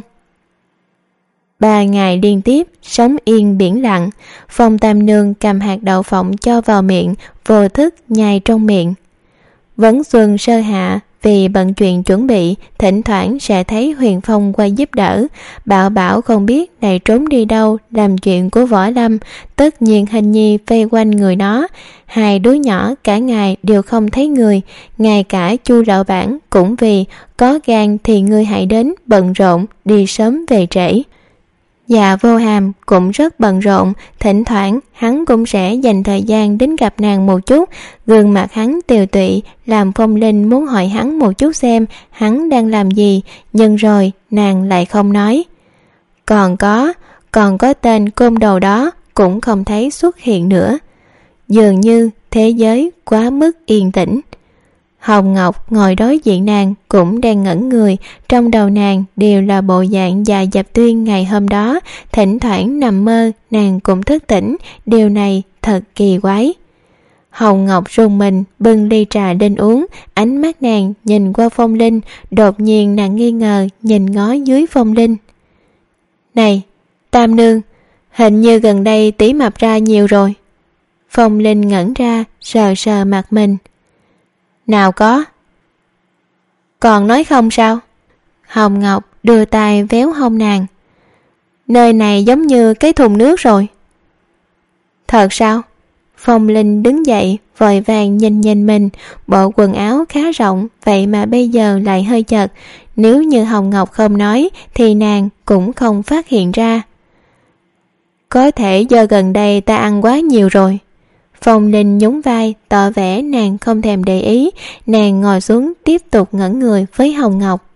Ba ngày liên tiếp sống yên biển lặng. Phong Tam Nương cầm hạt đậu phộng cho vào miệng, vô thức nhai trong miệng. Vấn Xuân sơ hạ vì bận chuyện chuẩn bị, thỉnh thoảng sẽ thấy Huyền Phong qua giúp đỡ. Bảo Bảo không biết lại trốn đi đâu làm chuyện của Võ Lâm, tất nhiên Hình Nhi vây quanh người nó. Hai đứa nhỏ cả ngày đều không thấy người, ngay cả Chu lão bản cũng vì có gan thì ngươi hãy đến bận rộn, đi sớm về trễ. Dạ Vô Hàm cũng rất bận rộn, thỉnh thoảng hắn cũng sẽ dành thời gian đến gặp nàng một chút. Gương mặt hắn tiều tụy làm Phong Linh muốn hỏi hắn một chút xem hắn đang làm gì, nhưng rồi nàng lại không nói. Còn có, còn có tên côn đồ đó cũng không thấy xuất hiện nữa. Dường như thế giới quá mức yên tĩnh. Hồng Ngọc ngồi đối diện nàng cũng đang ngẩn người, trong đầu nàng đều là bộ dạng già dập tuyên ngày hôm đó, thỉnh thoảng nằm mơ nàng cũng thức tỉnh, điều này thật kỳ quái. Hồng Ngọc rùng mình bưng ly trà lên uống, ánh mắt nàng nhìn qua Phong Linh, đột nhiên nàng nghi ngờ nhìn ngó dưới Phong Linh. Này, Tam Nương, hình như gần đây tí mập ra nhiều rồi. Phong Linh ngẩn ra, sờ sờ mặt mình. Nào có. Còn nói không sao? Hồng Ngọc đưa tay véo hông nàng. Nơi này giống như cái thùng nước rồi. Thật sao? Phong Linh đứng dậy vội vàng nhìn nhìn mình, bộ quần áo khá rộng vậy mà bây giờ lại hơi chật. Nếu như Hồng Ngọc không nói thì nàng cũng không phát hiện ra. Có thể do gần đây ta ăn quá nhiều rồi. Phong Linh nhún vai tỏ vẻ nàng không thèm để ý. Nàng ngồi xuống tiếp tục ngẩn người với Hồng Ngọc.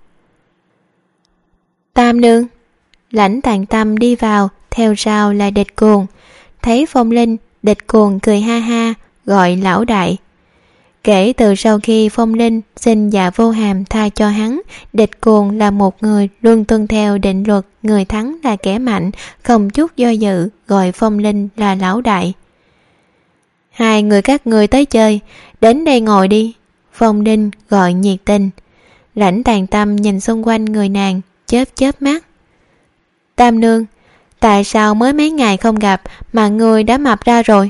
Tam nương. Lãnh Tàn Tâm đi vào, theo sau là Địch Cuồng. Thấy Phong Linh, Địch Cuồng cười ha ha, gọi lão đại. Kể từ sau khi Phong Linh xin Dạ Vô Hàm tha cho hắn, Địch Cuồng là một người luôn tuân theo định luật người thắng là kẻ mạnh, không chút do dự gọi Phong Linh là lão đại. Hai người các người tới chơi, đến đây ngồi đi. Phong Linh gọi nhiệt tình. Lãnh Tàn Tâm nhìn xung quanh người nàng, chớp chớp mắt. Tam nương, tại sao mới mấy ngày không gặp mà ngươi đã mập ra rồi?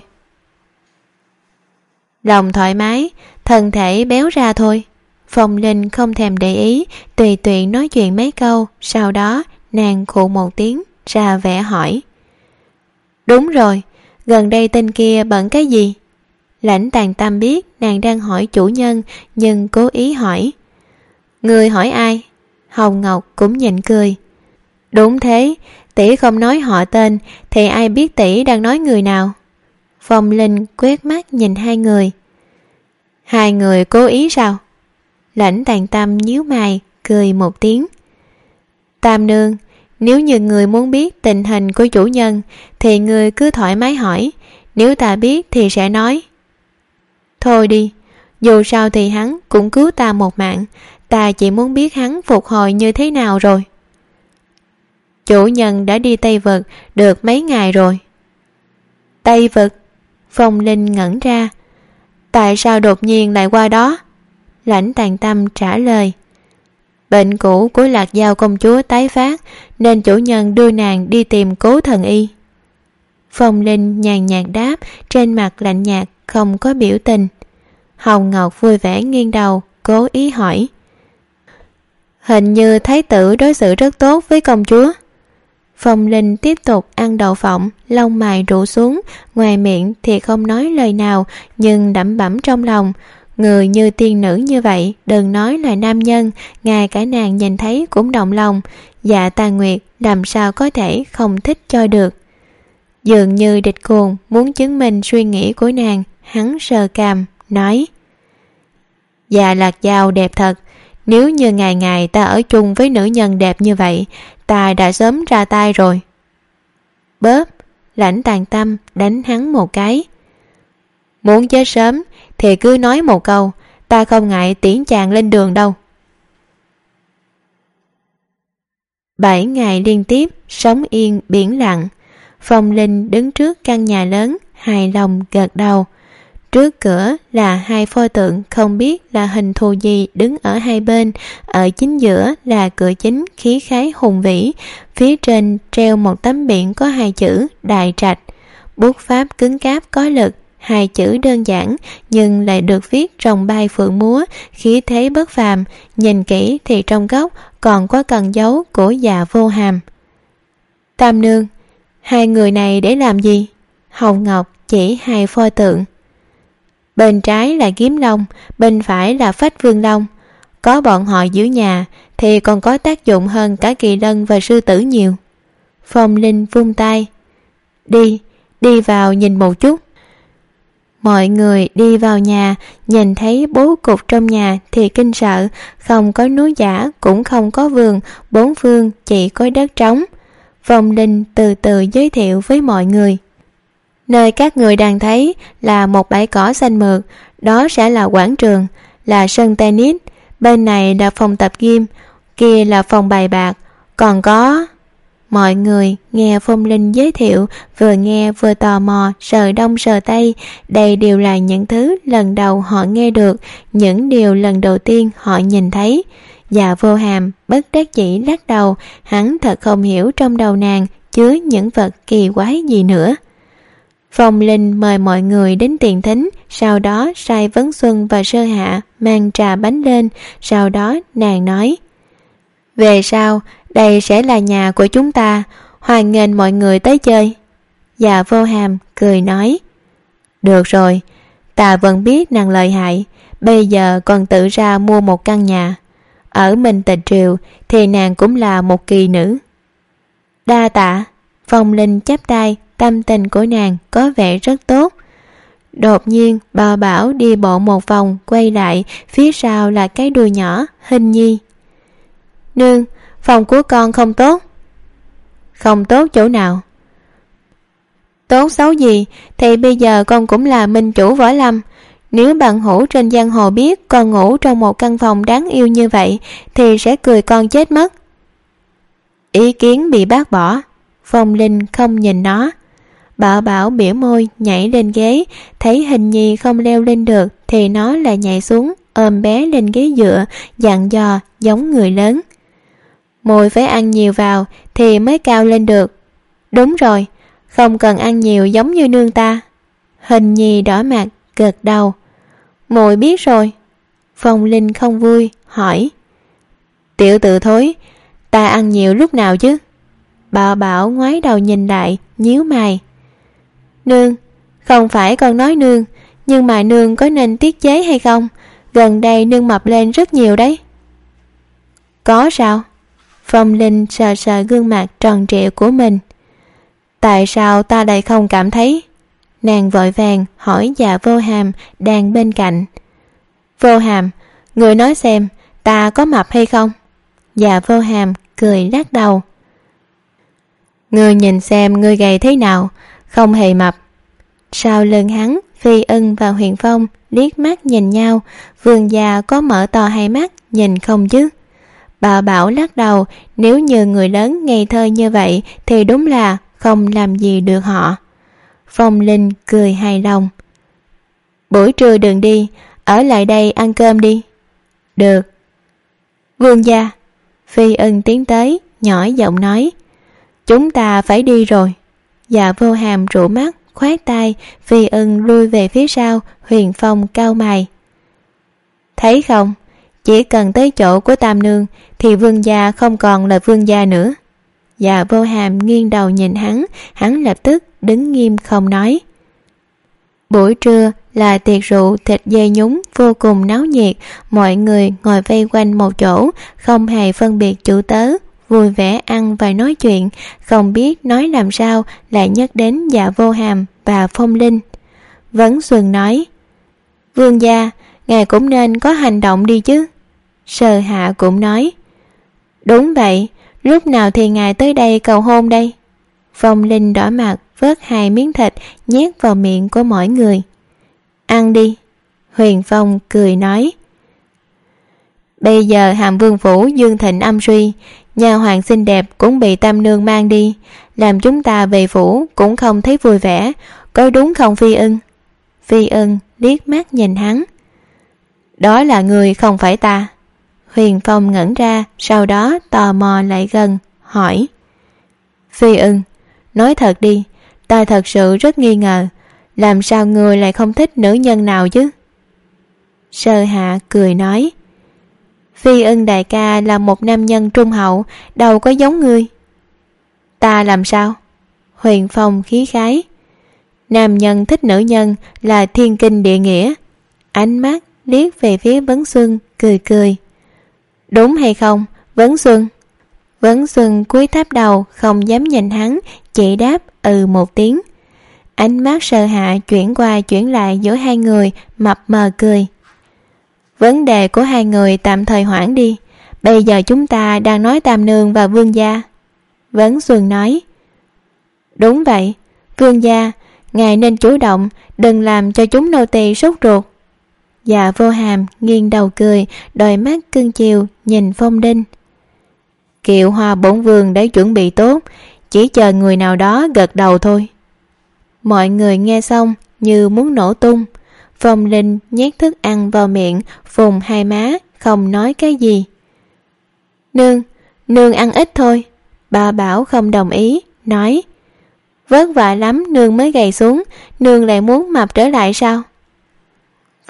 Lòng thoải mái, thân thể béo ra thôi. Phong Linh không thèm để ý, tùy tiện nói chuyện mấy câu, sau đó nàng khụ một tiếng, ra vẻ hỏi. Đúng rồi, gần đây tên kia bận cái gì? Lãnh Tàn Tâm biết nàng đang hỏi chủ nhân, nhưng cố ý hỏi. Người hỏi ai? Hồng Ngọc cũng nhịn cười. Đúng thế, tỷ không nói họ tên thì ai biết tỷ đang nói người nào? Phong Linh quét mắt nhìn hai người. Hai người cố ý sao? Lãnh Tàn Tâm nhíu mày, cười một tiếng. Tam nương, nếu như người muốn biết tình hình của chủ nhân thì người cứ thoải mái hỏi, nếu ta biết thì sẽ nói. Thôi đi, dù sao thì hắn cũng cứu ta một mạng, ta chỉ muốn biết hắn phục hồi như thế nào rồi. Chủ nhân đã đi Tây Vực được mấy ngày rồi. Tây Vực? Phong Linh ngẩn ra. Tại sao đột nhiên lại qua đó? Lãnh Tàn Tâm trả lời. Bệnh cũ của Lạc Giao công chúa tái phát, nên chủ nhân đưa nàng đi tìm Cố thần y. Phong Linh nhàn nhạt đáp, trên mặt lạnh nhạt, không có biểu tình. Hồng Ngọc vui vẻ nghiêng đầu, cố ý hỏi. Hình như thái tử đối xử rất tốt với công chúa. Phong Linh tiếp tục ăn đậu phộng, lông mày rũ xuống, ngoài miệng thì không nói lời nào, nhưng đẫm bẩm trong lòng. Người như tiên nữ như vậy, đừng nói là nam nhân, ngay cả nàng nhìn thấy cũng động lòng. Dạ Tà Nguyệt làm sao có thể không thích cho được. Dường như Địch Cuồng muốn chứng minh suy nghĩ của nàng, hắn sờ cằm, nói. Dạ Lạc Giao đẹp thật, nếu như ngày ngày ta ở chung với nữ nhân đẹp như vậy, ta đã sớm ra tay rồi. Bóp, Lãnh Tàn Tâm đánh hắn một cái. Muốn chết sớm thì cứ nói một câu, ta không ngại tiễn chàng lên đường đâu. Bảy ngày liên tiếp, sống yên biển lặng. Phong Linh đứng trước căn nhà lớn, hài lòng gật đầu. Trước cửa là hai pho tượng không biết là hình thù gì đứng ở hai bên, ở chính giữa là cửa chính khí khái hùng vĩ, phía trên treo một tấm biển có hai chữ Đại Trạch. Bút pháp cứng cáp có lực, hai chữ đơn giản nhưng lại được viết rồng bay phượng múa, khí thế bất phàm, nhìn kỹ thì trong góc còn có cần dấu của Dạ Vô Hàm. Tam nương, hai người này để làm gì? Hồng Ngọc chỉ hai pho tượng. Bên trái là Kiếm Long, bên phải là Phách Vương Long. Có bọn họ giữ nhà thì còn có tác dụng hơn cả Kỳ Lân và Sư Tử nhiều. Phong Linh vung tay. Đi, đi vào nhìn một chút. Mọi người đi vào nhà, nhìn thấy bố cục trong nhà thì kinh sợ, không có núi giả cũng không có vườn, bốn phương chỉ có đất trống. Phong Linh từ từ giới thiệu với mọi người. Nơi các người đang thấy là một bãi cỏ xanh mượt, đó sẽ là quảng trường, là sân tennis, bên này là phòng tập gym, kia là phòng bài bạc, còn có... Mọi người nghe Phong Linh giới thiệu, vừa nghe vừa tò mò, sờ đông sờ tây, đây đều là những thứ lần đầu họ nghe được, những điều lần đầu tiên họ nhìn thấy. Dạ Vô Hàm bất đắc dĩ lắc đầu, hắn thật không hiểu trong đầu nàng chứa những vật kỳ quái gì nữa. Phong Linh mời mọi người đến tiền thính, sau đó sai Vấn Xuân và Sơ Hạ mang trà bánh lên, sau đó nàng nói. Về sau, Đây sẽ là nhà của chúng ta, hoan nghênh mọi người tới chơi. Dạ Vô Hàm cười nói. Được rồi, ta vẫn biết nàng lợi hại, bây giờ còn tự ra mua một căn nhà. Ở Minh Tịch Triều thì nàng cũng là một kỳ nữ. Đa tạ. Phong Linh chắp tay, tâm tình của nàng có vẻ rất tốt. Đột nhiên Bảo Bảo đi bộ một vòng, quay lại, phía sau là cái đuôi nhỏ Hình Nhi. Nương, phòng của con không tốt. Không tốt chỗ nào? Tốt xấu gì thì bây giờ con cũng là minh chủ võ lâm. Nếu bạn hữu trên giang hồ biết con ngủ trong một căn phòng đáng yêu như vậy thì sẽ cười con chết mất. Ý kiến bị bác bỏ. Phong Linh không nhìn nó. Bảo Bảo biểu môi nhảy lên ghế, thấy Hình Nhi không leo lên được thì nó lại nhảy xuống, ôm bé lên ghế dựa, dặn dò giống người lớn. Mùi phải ăn nhiều vào thì mới cao lên được. Đúng rồi, không cần ăn nhiều giống như nương ta. Hình Nhi đỏ mặt, gật đầu. Mùi biết rồi. Phong Linh không vui, hỏi. Tiểu tử thối, ta ăn nhiều lúc nào chứ? Bảo Bảo ngoái đầu nhìn lại, nhíu mày. Nương, không phải con nói nương, nhưng mà nương có nên tiết chế hay không? Gần đây nương mập lên rất nhiều đấy. Có sao? Phong Linh sờ sờ gương mặt tròn trịa của mình. Tại sao ta lại không cảm thấy? Nàng vội vàng hỏi Dạ Vô Hàm đang bên cạnh. Vô Hàm, người nói xem ta có mập hay không? Dạ Vô Hàm cười lắc đầu. Ngươi nhìn xem ngươi gầy thế nào, không hề mập. Sau lưng hắn, Phi Ưng và Huyền Phong liếc mắt nhìn nhau. Vương gia có mở to hai mắt nhìn không chứ? Bảo Bảo lắc đầu, nếu như người lớn ngây thơ như vậy thì đúng là không làm gì được họ. Phong Linh cười hài lòng. Buổi trưa đừng đi, ở lại đây ăn cơm đi. Được. Vương gia. Phi Ưng tiến tới, nhỏ giọng nói. Chúng ta phải đi rồi. Dạ Vô Hàm rủ mắt, khoát tay. Phi Ưng lui về phía sau. Huyền Phong cau mày. Thấy không, chỉ cần tới chỗ của Tam Nương thì vương gia không còn là vương gia nữa. Dạ Vô Hàm nghiêng đầu nhìn hắn, hắn lập tức đứng nghiêm không nói. Buổi trưa là tiệc rượu thịt dê nhúng vô cùng náo nhiệt, mọi người ngồi vây quanh một chỗ, không hề phân biệt chủ tớ, vui vẻ ăn và nói chuyện, không biết nói làm sao lại nhắc đến Dạ Vô Hàm và Phong Linh. Vấn Xuân nói, vương gia, ngài cũng nên có hành động đi chứ. Sơ Hạ cũng nói, đúng vậy, lúc nào thì ngài tới đây cầu hôn đây? Phong Linh đỏ mặt vớt hai miếng thịt nhét vào miệng của mỗi người. Ăn đi. Huyền Phong cười nói. Bây giờ Hàm Vương phủ dương thịnh âm suy, nhà hoàng xinh đẹp cũng bị Tam Nương mang đi, làm chúng ta về phủ cũng không thấy vui vẻ, có đúng không Phi Ưng? Phi Ưng liếc mắt nhìn hắn. Đó là người không phải ta. Huyền Phong ngẩn ra, sau đó tò mò lại gần, hỏi. Phi Ưng, nói thật đi, ta thật sự rất nghi ngờ, làm sao người lại không thích nữ nhân nào chứ? Sơ Hạ cười nói. Phi Ưng đại ca là một nam nhân trung hậu, đâu có giống ngươi. Ta làm sao? Huyền Phong khí khái. Nam nhân thích nữ nhân là thiên kinh địa nghĩa. Ánh mắt liếc về phía Vấn Xuân, cười cười. Đúng hay không, Vấn Xuân? Vấn Xuân cúi thấp đầu, không dám nhìn hắn, chỉ đáp ừ một tiếng. Ánh mắt Sơ Hạ chuyển qua chuyển lại giữa hai người, mập mờ cười. Vấn đề của hai người tạm thời hoãn đi, bây giờ chúng ta đang nói Tam Nương và vương gia. Vấn Xuân nói. Đúng vậy, vương gia, ngài nên chủ động, đừng làm cho chúng nô tỳ sốt ruột. Dạ Vô Hàm nghiêng đầu cười, đôi mắt cưng chiều nhìn Phong Linh. Kiệu Hoa bổn vương đã chuẩn bị tốt, chỉ chờ người nào đó gật đầu thôi. Mọi người nghe xong như muốn nổ tung. Phong Linh nhét thức ăn vào miệng, phùng hai má, không nói cái gì. Nương, nương ăn ít thôi. Bà Bảo không đồng ý, nói. Vất vả lắm nương mới gầy xuống, nương lại muốn mập trở lại sao?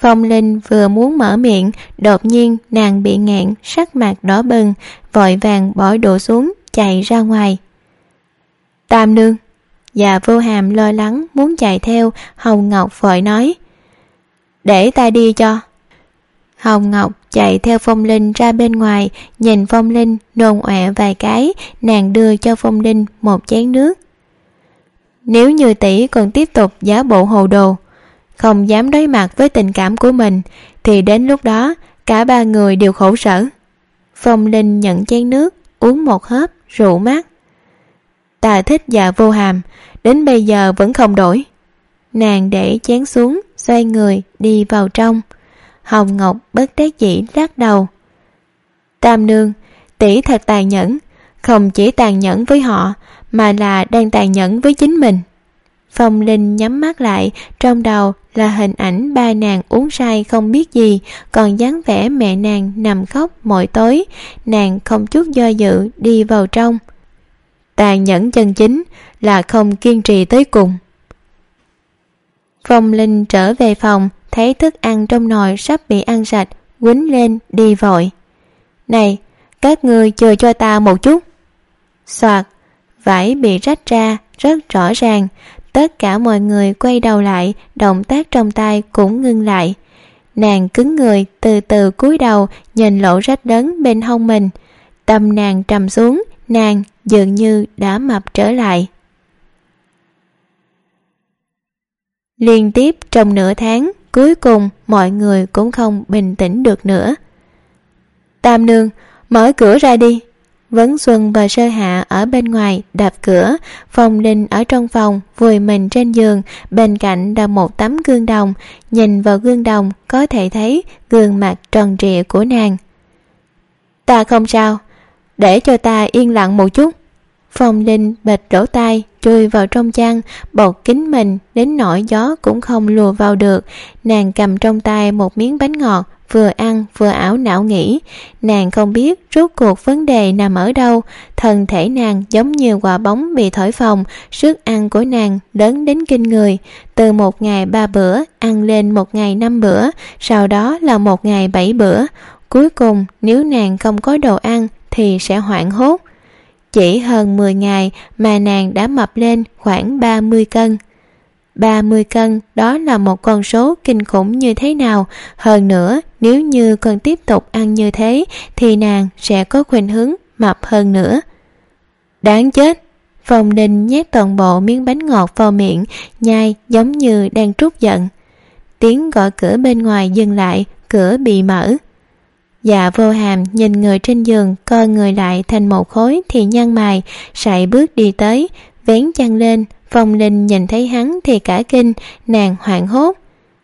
Phong Linh vừa muốn mở miệng, đột nhiên nàng bị nghẹn, sắc mặt đỏ bừng, vội vàng bỏ đũa xuống, chạy ra ngoài. Tam nương. Dạ Vô Hàm lo lắng muốn chạy theo, Hồng Ngọc vội nói: để ta đi cho. Hồng Ngọc chạy theo Phong Linh ra bên ngoài, nhìn Phong Linh nôn ọe vài cái, nàng đưa cho Phong Linh một chén nước. Nếu như tỷ còn tiếp tục giả bộ hồ đồ, không dám đối mặt với tình cảm của mình, thì đến lúc đó cả ba người đều khổ sở. Phong Linh nhận chén nước, uống một hớp, rượu mắt. Ta thích Dạ Vô Hàm, đến bây giờ vẫn không đổi. Nàng để chén xuống, xoay người đi vào trong. Hồng Ngọc bất đắc dĩ lắc đầu. Tam nương, tỷ thật tàn nhẫn, không chỉ tàn nhẫn với họ, mà là đang tàn nhẫn với chính mình. Phong Linh nhắm mắt lại, trong đầu là hình ảnh ba nàng uống say không biết gì, còn dáng vẻ mẹ nàng nằm khóc mỗi tối. Nàng không chút do dự đi vào trong. Tàn nhẫn chân chính là không kiên trì tới cùng. Phong Linh trở về phòng, thấy thức ăn trong nồi sắp bị ăn sạch, quýnh lên đi vội. Này, các ngươi chờ cho ta một chút. Soạt, vải bị rách ra rất rõ ràng. Tất cả mọi người quay đầu lại, động tác trong tay cũng ngưng lại. Nàng cứng người, từ từ cúi đầu nhìn lỗ rách lớn bên hông mình. Tâm nàng trầm xuống, nàng dường như đã mập trở lại. Liên tiếp trong nửa tháng, cuối cùng mọi người cũng không bình tĩnh được nữa. Tam nương, mở cửa ra đi. Vấn Xuân và Sơ Hạ ở bên ngoài đạp cửa. Phong Linh ở trong phòng vùi mình trên giường, bên cạnh là một tấm gương đồng. Nhìn vào gương đồng có thể thấy gương mặt tròn trịa của nàng. Ta không sao, để cho ta yên lặng một chút. Phong Linh bịt lỗ tai, chui vào trong chăn, bọc kín mình đến nỗi gió cũng không lùa vào được. Nàng cầm trong tay một miếng bánh ngọt, vừa ăn vừa ảo não nghĩ. Nàng không biết rốt cuộc vấn đề nằm ở đâu. Thân thể nàng giống như quả bóng bị thổi phồng, sức ăn của nàng lớn đến kinh người. Từ một ngày ba bữa ăn lên một ngày năm bữa, sau đó là một ngày bảy bữa. Cuối cùng nếu nàng không có đồ ăn thì sẽ hoảng hốt. Chỉ hơn mười ngày mà nàng đã mập lên khoảng ba mươi cân. ba mươi cân đó là một con số kinh khủng như thế nào. Hơn nữa nếu như còn tiếp tục ăn như thế thì nàng sẽ có khuynh hướng mập hơn nữa. Đáng chết. Phong Linh nhét toàn bộ miếng bánh ngọt vào miệng, nhai giống như đang trút giận. Tiếng gõ cửa bên ngoài dừng lại, cửa bị mở. Dạ Vô Hàm nhìn người trên giường co người lại thành một khối thì nhăn mày, sải bước đi tới, vén chăn lên. Phong Linh nhìn thấy hắn thì cả kinh, nàng hoảng hốt.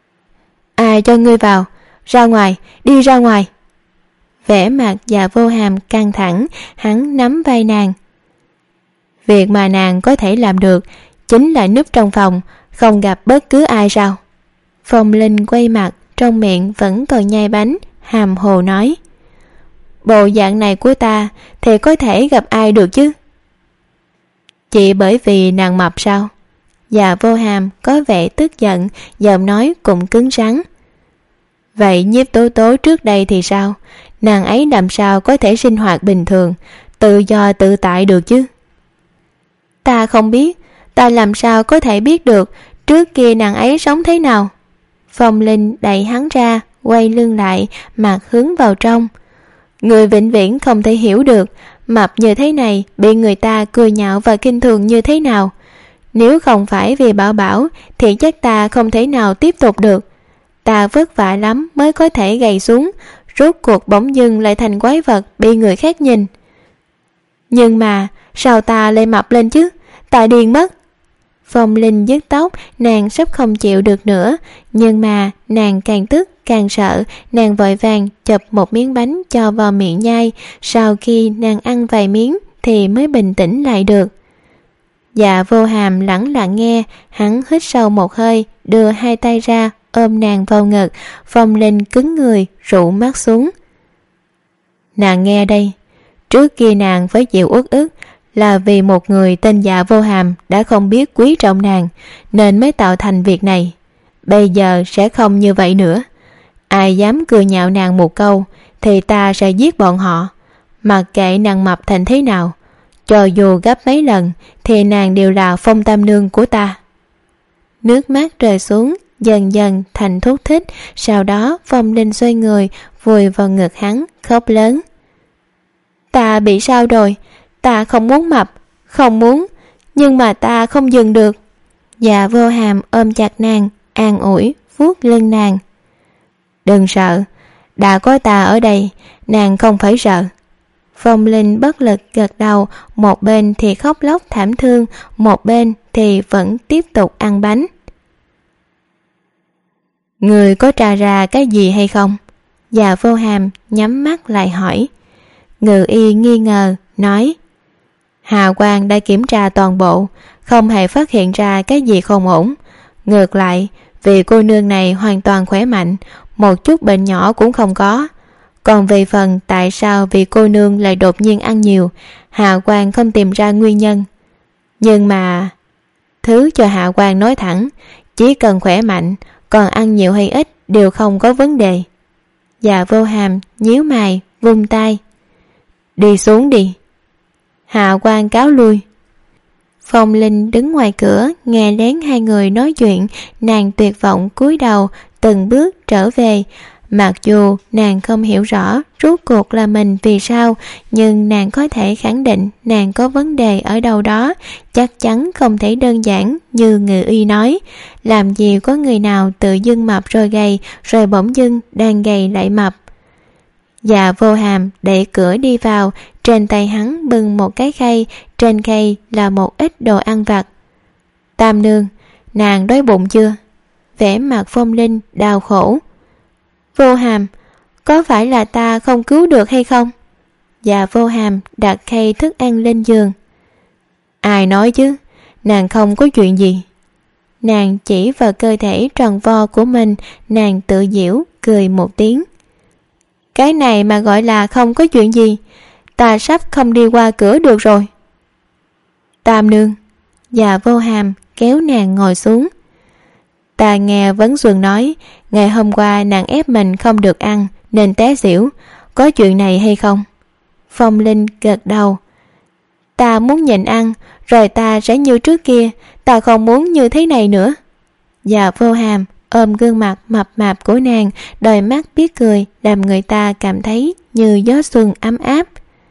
Ai cho ngươi vào? Ra ngoài, đi ra ngoài. Vẻ mặt Dạ Vô Hàm căng thẳng, hắn nắm vai nàng. Việc mà nàng có thể làm được chính là núp trong phòng, không gặp bất cứ ai sao? Phong Linh quay mặt, trong miệng vẫn còn nhai bánh, hàm hồ nói. Bộ dạng này của ta thì có thể gặp ai được chứ? Chỉ bởi vì nàng mập sao? Dạ Vô Hàm có vẻ tức giận, giọng nói cũng cứng rắn. Vậy Nhiếp Tố Tố trước đây thì sao? Nàng ấy làm sao có thể sinh hoạt bình thường, tự do tự tại được chứ? Ta không biết, ta làm sao có thể biết được trước kia nàng ấy sống thế nào? Phong Linh đẩy hắn ra, quay lưng lại, mặt hướng vào trong. Người vĩnh viễn không thể hiểu được mập như thế này bị người ta cười nhạo và khinh thường như thế nào. Nếu không phải vì Bảo Bảo thì chắc ta không thể nào tiếp tục được. Ta vất vả lắm mới có thể gầy xuống, rốt cuộc bỗng dưng lại thành quái vật bị người khác nhìn. Nhưng mà sao ta lại mập lên chứ? Ta điên mất. Phong Linh dứt tóc, nàng sắp không chịu được nữa. Nhưng mà nàng càng tức càng sợ, nàng vội vàng chụp một miếng bánh cho vào miệng nhai. Sau khi nàng ăn vài miếng thì mới bình tĩnh lại được. Dạ Vô Hàm lẳng lặng nghe, hắn hít sâu một hơi, đưa hai tay ra ôm nàng vào ngực. Phong Linh cứng người, rụ mắt xuống. Nàng nghe đây, trước kia nàng phải chịu uất ức là vì một người tên Dạ Vô Hàm đã không biết quý trọng nàng, nên mới tạo thành việc này. Bây giờ sẽ không như vậy nữa. Ai dám cười nhạo nàng một câu thì ta sẽ giết bọn họ. Mặc kệ nàng mập thành thế nào, cho dù gấp mấy lần thì nàng đều là Phong tam nương của ta. Nước mắt rơi xuống, dần dần thành thút thích. Sau đó Phong Linh xoay người, vùi vào ngực hắn, khóc lớn. Ta bị sao rồi? Ta không muốn mập, không muốn, nhưng mà ta không dừng được. Dạ Vô Hàm ôm chặt nàng, an ủi, vuốt lưng nàng. Đừng sợ, đã có ta ở đây, nàng không phải sợ. Phong Linh bất lực gật đầu, một bên thì khóc lóc thảm thương, một bên thì vẫn tiếp tục ăn bánh. Người có tra ra cái gì hay không? Dạ Vô Hàm nhắm mắt lại hỏi. Ngự y nghi ngờ, nói. Hà Quang đã kiểm tra toàn bộ, không hề phát hiện ra cái gì không ổn. Ngược lại, vị cô nương này hoàn toàn khỏe mạnh, một chút bệnh nhỏ cũng không có. Còn về phần tại sao vị cô nương lại đột nhiên ăn nhiều, Hà Quang không tìm ra nguyên nhân. Nhưng mà thứ cho Hà Quang nói thẳng, chỉ cần khỏe mạnh, còn ăn nhiều hay ít đều không có vấn đề. Dạ Vô Hàm nhíu mày, vung tay. Đi xuống đi. Hà Quang cáo lui. Phong Linh đứng ngoài cửa nghe lén hai người nói chuyện, nàng tuyệt vọng cúi đầu từng bước trở về. Mặc dù nàng không hiểu rõ rốt cuộc là mình vì sao, nhưng nàng có thể khẳng định nàng có vấn đề ở đâu đó, chắc chắn không thể đơn giản như Ngự y nói. Làm gì có người nào tự dưng mập rồi gầy, rồi bỗng dưng đang gầy lại mập. Dạ Vô Hàm đẩy cửa đi vào, trên tay hắn bưng một cái khay, trên khay là một ít đồ ăn vặt. Tam nương, nàng đói bụng chưa? Vẻ mặt Phong Linh đau khổ. Vô Hàm, có phải là ta không cứu được hay không? Dạ Vô Hàm đặt khay thức ăn lên giường. Ai nói chứ, nàng không có chuyện gì. Nàng chỉ vào cơ thể tròn vo của mình, nàng tự giễu cười một tiếng. Cái này mà gọi là không có chuyện gì, ta sắp không đi qua cửa được rồi. Tam nương, Dạ Vô Hàm kéo nàng ngồi xuống. Ta nghe Vấn Xuân nói, ngày hôm qua nàng ép mình không được ăn nên té xỉu, có chuyện này hay không? Phong Linh gật đầu. Ta muốn nhịn ăn, rồi ta sẽ như trước kia, ta không muốn như thế này nữa. Dạ Vô Hàm ôm gương mặt mập mạp của nàng, đôi mắt biết cười, làm người ta cảm thấy như gió xuân ấm áp.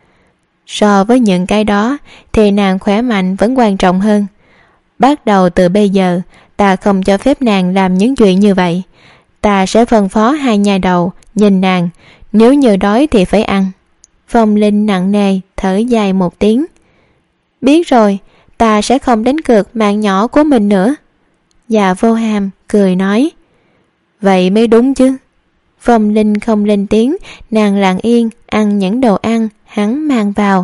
So với những cái đó thì nàng khỏe mạnh vẫn quan trọng hơn. Bắt đầu từ bây giờ, ta không cho phép nàng làm những chuyện như vậy. Ta sẽ phân phó hai nhà đầu nhìn nàng, nếu như đói thì phải ăn. Phong Linh nặng nề thở dài một tiếng. Biết rồi, ta sẽ không đánh cược mạng nhỏ của mình nữa. Dạ Vô Hàm cười nói. Vậy mới đúng chứ. Phong Linh không lên tiếng, nàng lặng yên ăn những đồ ăn hắn mang vào.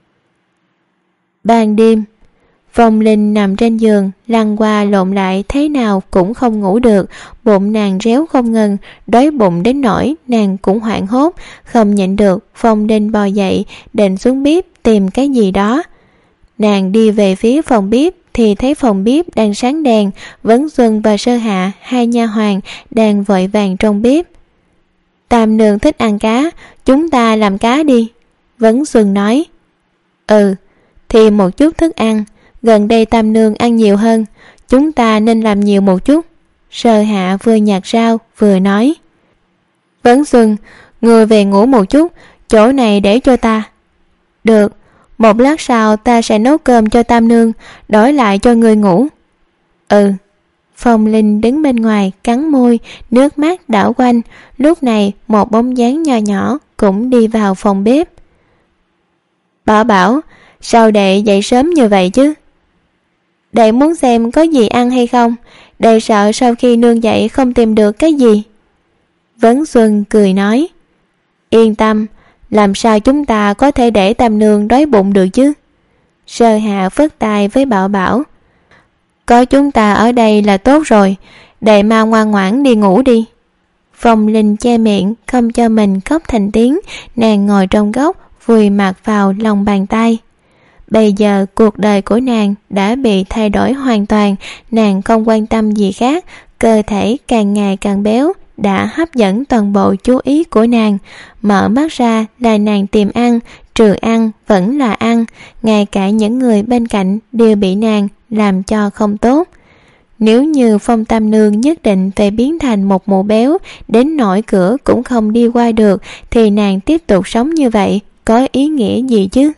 Ban đêm, Phong Linh nằm trên giường, lăn qua lộn lại thế nào cũng không ngủ được, bụng nàng réo không ngừng, đói bụng đến nỗi nàng cũng hoảng hốt, không nhịn được. Phong Linh bò dậy, định xuống bếp tìm cái gì đó. Nàng đi về phía phòng bếp thì thấy phòng bếp đang sáng đèn, Vấn Xuân và Sơ Hạ, hai nha hoàn, đang vội vàng trong bếp. Tam nương thích ăn cá, chúng ta làm cá đi. Vấn Xuân nói. Ừ, thì một chút thức ăn, gần đây Tam nương ăn nhiều hơn, chúng ta nên làm nhiều một chút. Sơ Hạ vừa nhặt rau vừa nói. Vấn Xuân, người về ngủ một chút, chỗ này để cho ta. Được, một lát sau ta sẽ nấu cơm cho Tam nương, đổi lại cho người ngủ. Ừ. Phong Linh đứng bên ngoài cắn môi, nước mắt đảo quanh. Lúc này một bóng dáng nho nhỏ cũng đi vào phòng bếp. Bảo Bảo, sao đệ dậy sớm như vậy chứ? Đệ muốn xem có gì ăn hay không, đệ sợ sau khi nương dậy không tìm được cái gì. Vấn Xuân cười nói. Yên tâm, làm sao chúng ta có thể để Tam nương đói bụng được chứ? Sơ Hạ phất tay với Bảo Bảo. Có chúng ta ở đây là tốt rồi, đệ mau ngoan ngoãn đi ngủ đi. Phong Linh che miệng không cho mình khóc thành tiếng, nàng ngồi trong góc vùi mặt vào lòng bàn tay. Bây giờ cuộc đời của nàng đã bị thay đổi hoàn toàn, nàng không quan tâm gì khác, cơ thể càng ngày càng béo, đã hấp dẫn toàn bộ chú ý của nàng. Mở mắt ra là nàng tìm ăn, trừ ăn vẫn là ăn, ngay cả những người bên cạnh đều bị nàng làm cho không tốt. Nếu như Phong Tam Nương nhất định phải biến thành một mụ béo đến nỗi cửa cũng không đi qua được, thì nàng tiếp tục sống như vậy có ý nghĩa gì chứ?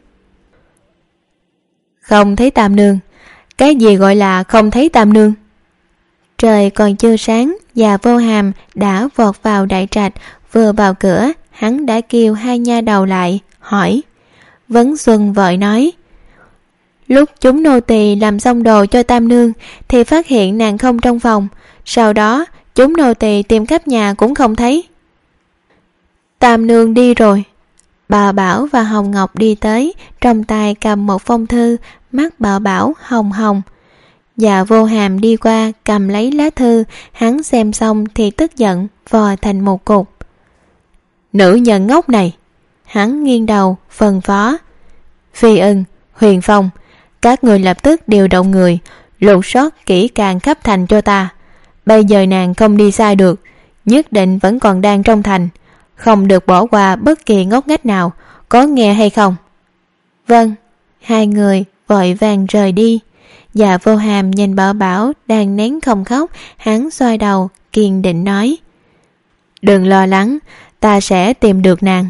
Không thấy Tam Nương? Cái gì gọi là không thấy Tam Nương? Trời còn chưa sáng, Dạ Vô Hàm đã vọt vào đại trạch. Vừa vào cửa, hắn đã kêu hai nha đầu lại, hỏi. Vấn Xuân vội nói, lúc chúng nô tỳ làm xong đồ cho Tam Nương thì phát hiện nàng không trong phòng. Sau đó chúng nô tỳ tìm khắp nhà cũng không thấy. Tam Nương đi rồi. Bà Bảo và Hồng Ngọc đi tới, trong tay cầm một phong thư, mắt bà Bảo hồng hồng. Dạ Vô Hàm đi qua cầm lấy lá thư, hắn xem xong thì tức giận vò thành một cục. Nữ nhân ngốc này! Hắn nghiêng đầu phân phó. Phi Ưng, Huyền Phong, các người lập tức điều động người lục soát kỹ càng khắp thành cho ta. Bây giờ nàng không đi sai được, nhất định vẫn còn đang trong thành, không được bỏ qua bất kỳ ngóc ngách nào, có nghe hay không? Vâng. Hai người vội vàng rời đi. Dạ Vô Hàm nhìn Bảo Bảo đang nén không khóc, hắn xoay đầu kiên định nói, đừng lo lắng, ta sẽ tìm được nàng.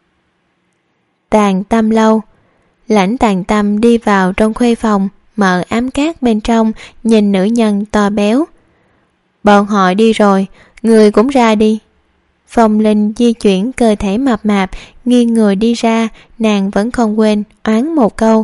Tàn Tâm lâu. Lãnh Tàn Tâm đi vào trong khuê phòng, mở ám cát bên trong, nhìn nữ nhân to béo. Bọn họ đi rồi, người cũng ra đi. Phong Linh di chuyển cơ thể mập mạp, nghiêng người đi ra, nàng vẫn không quên oán một câu.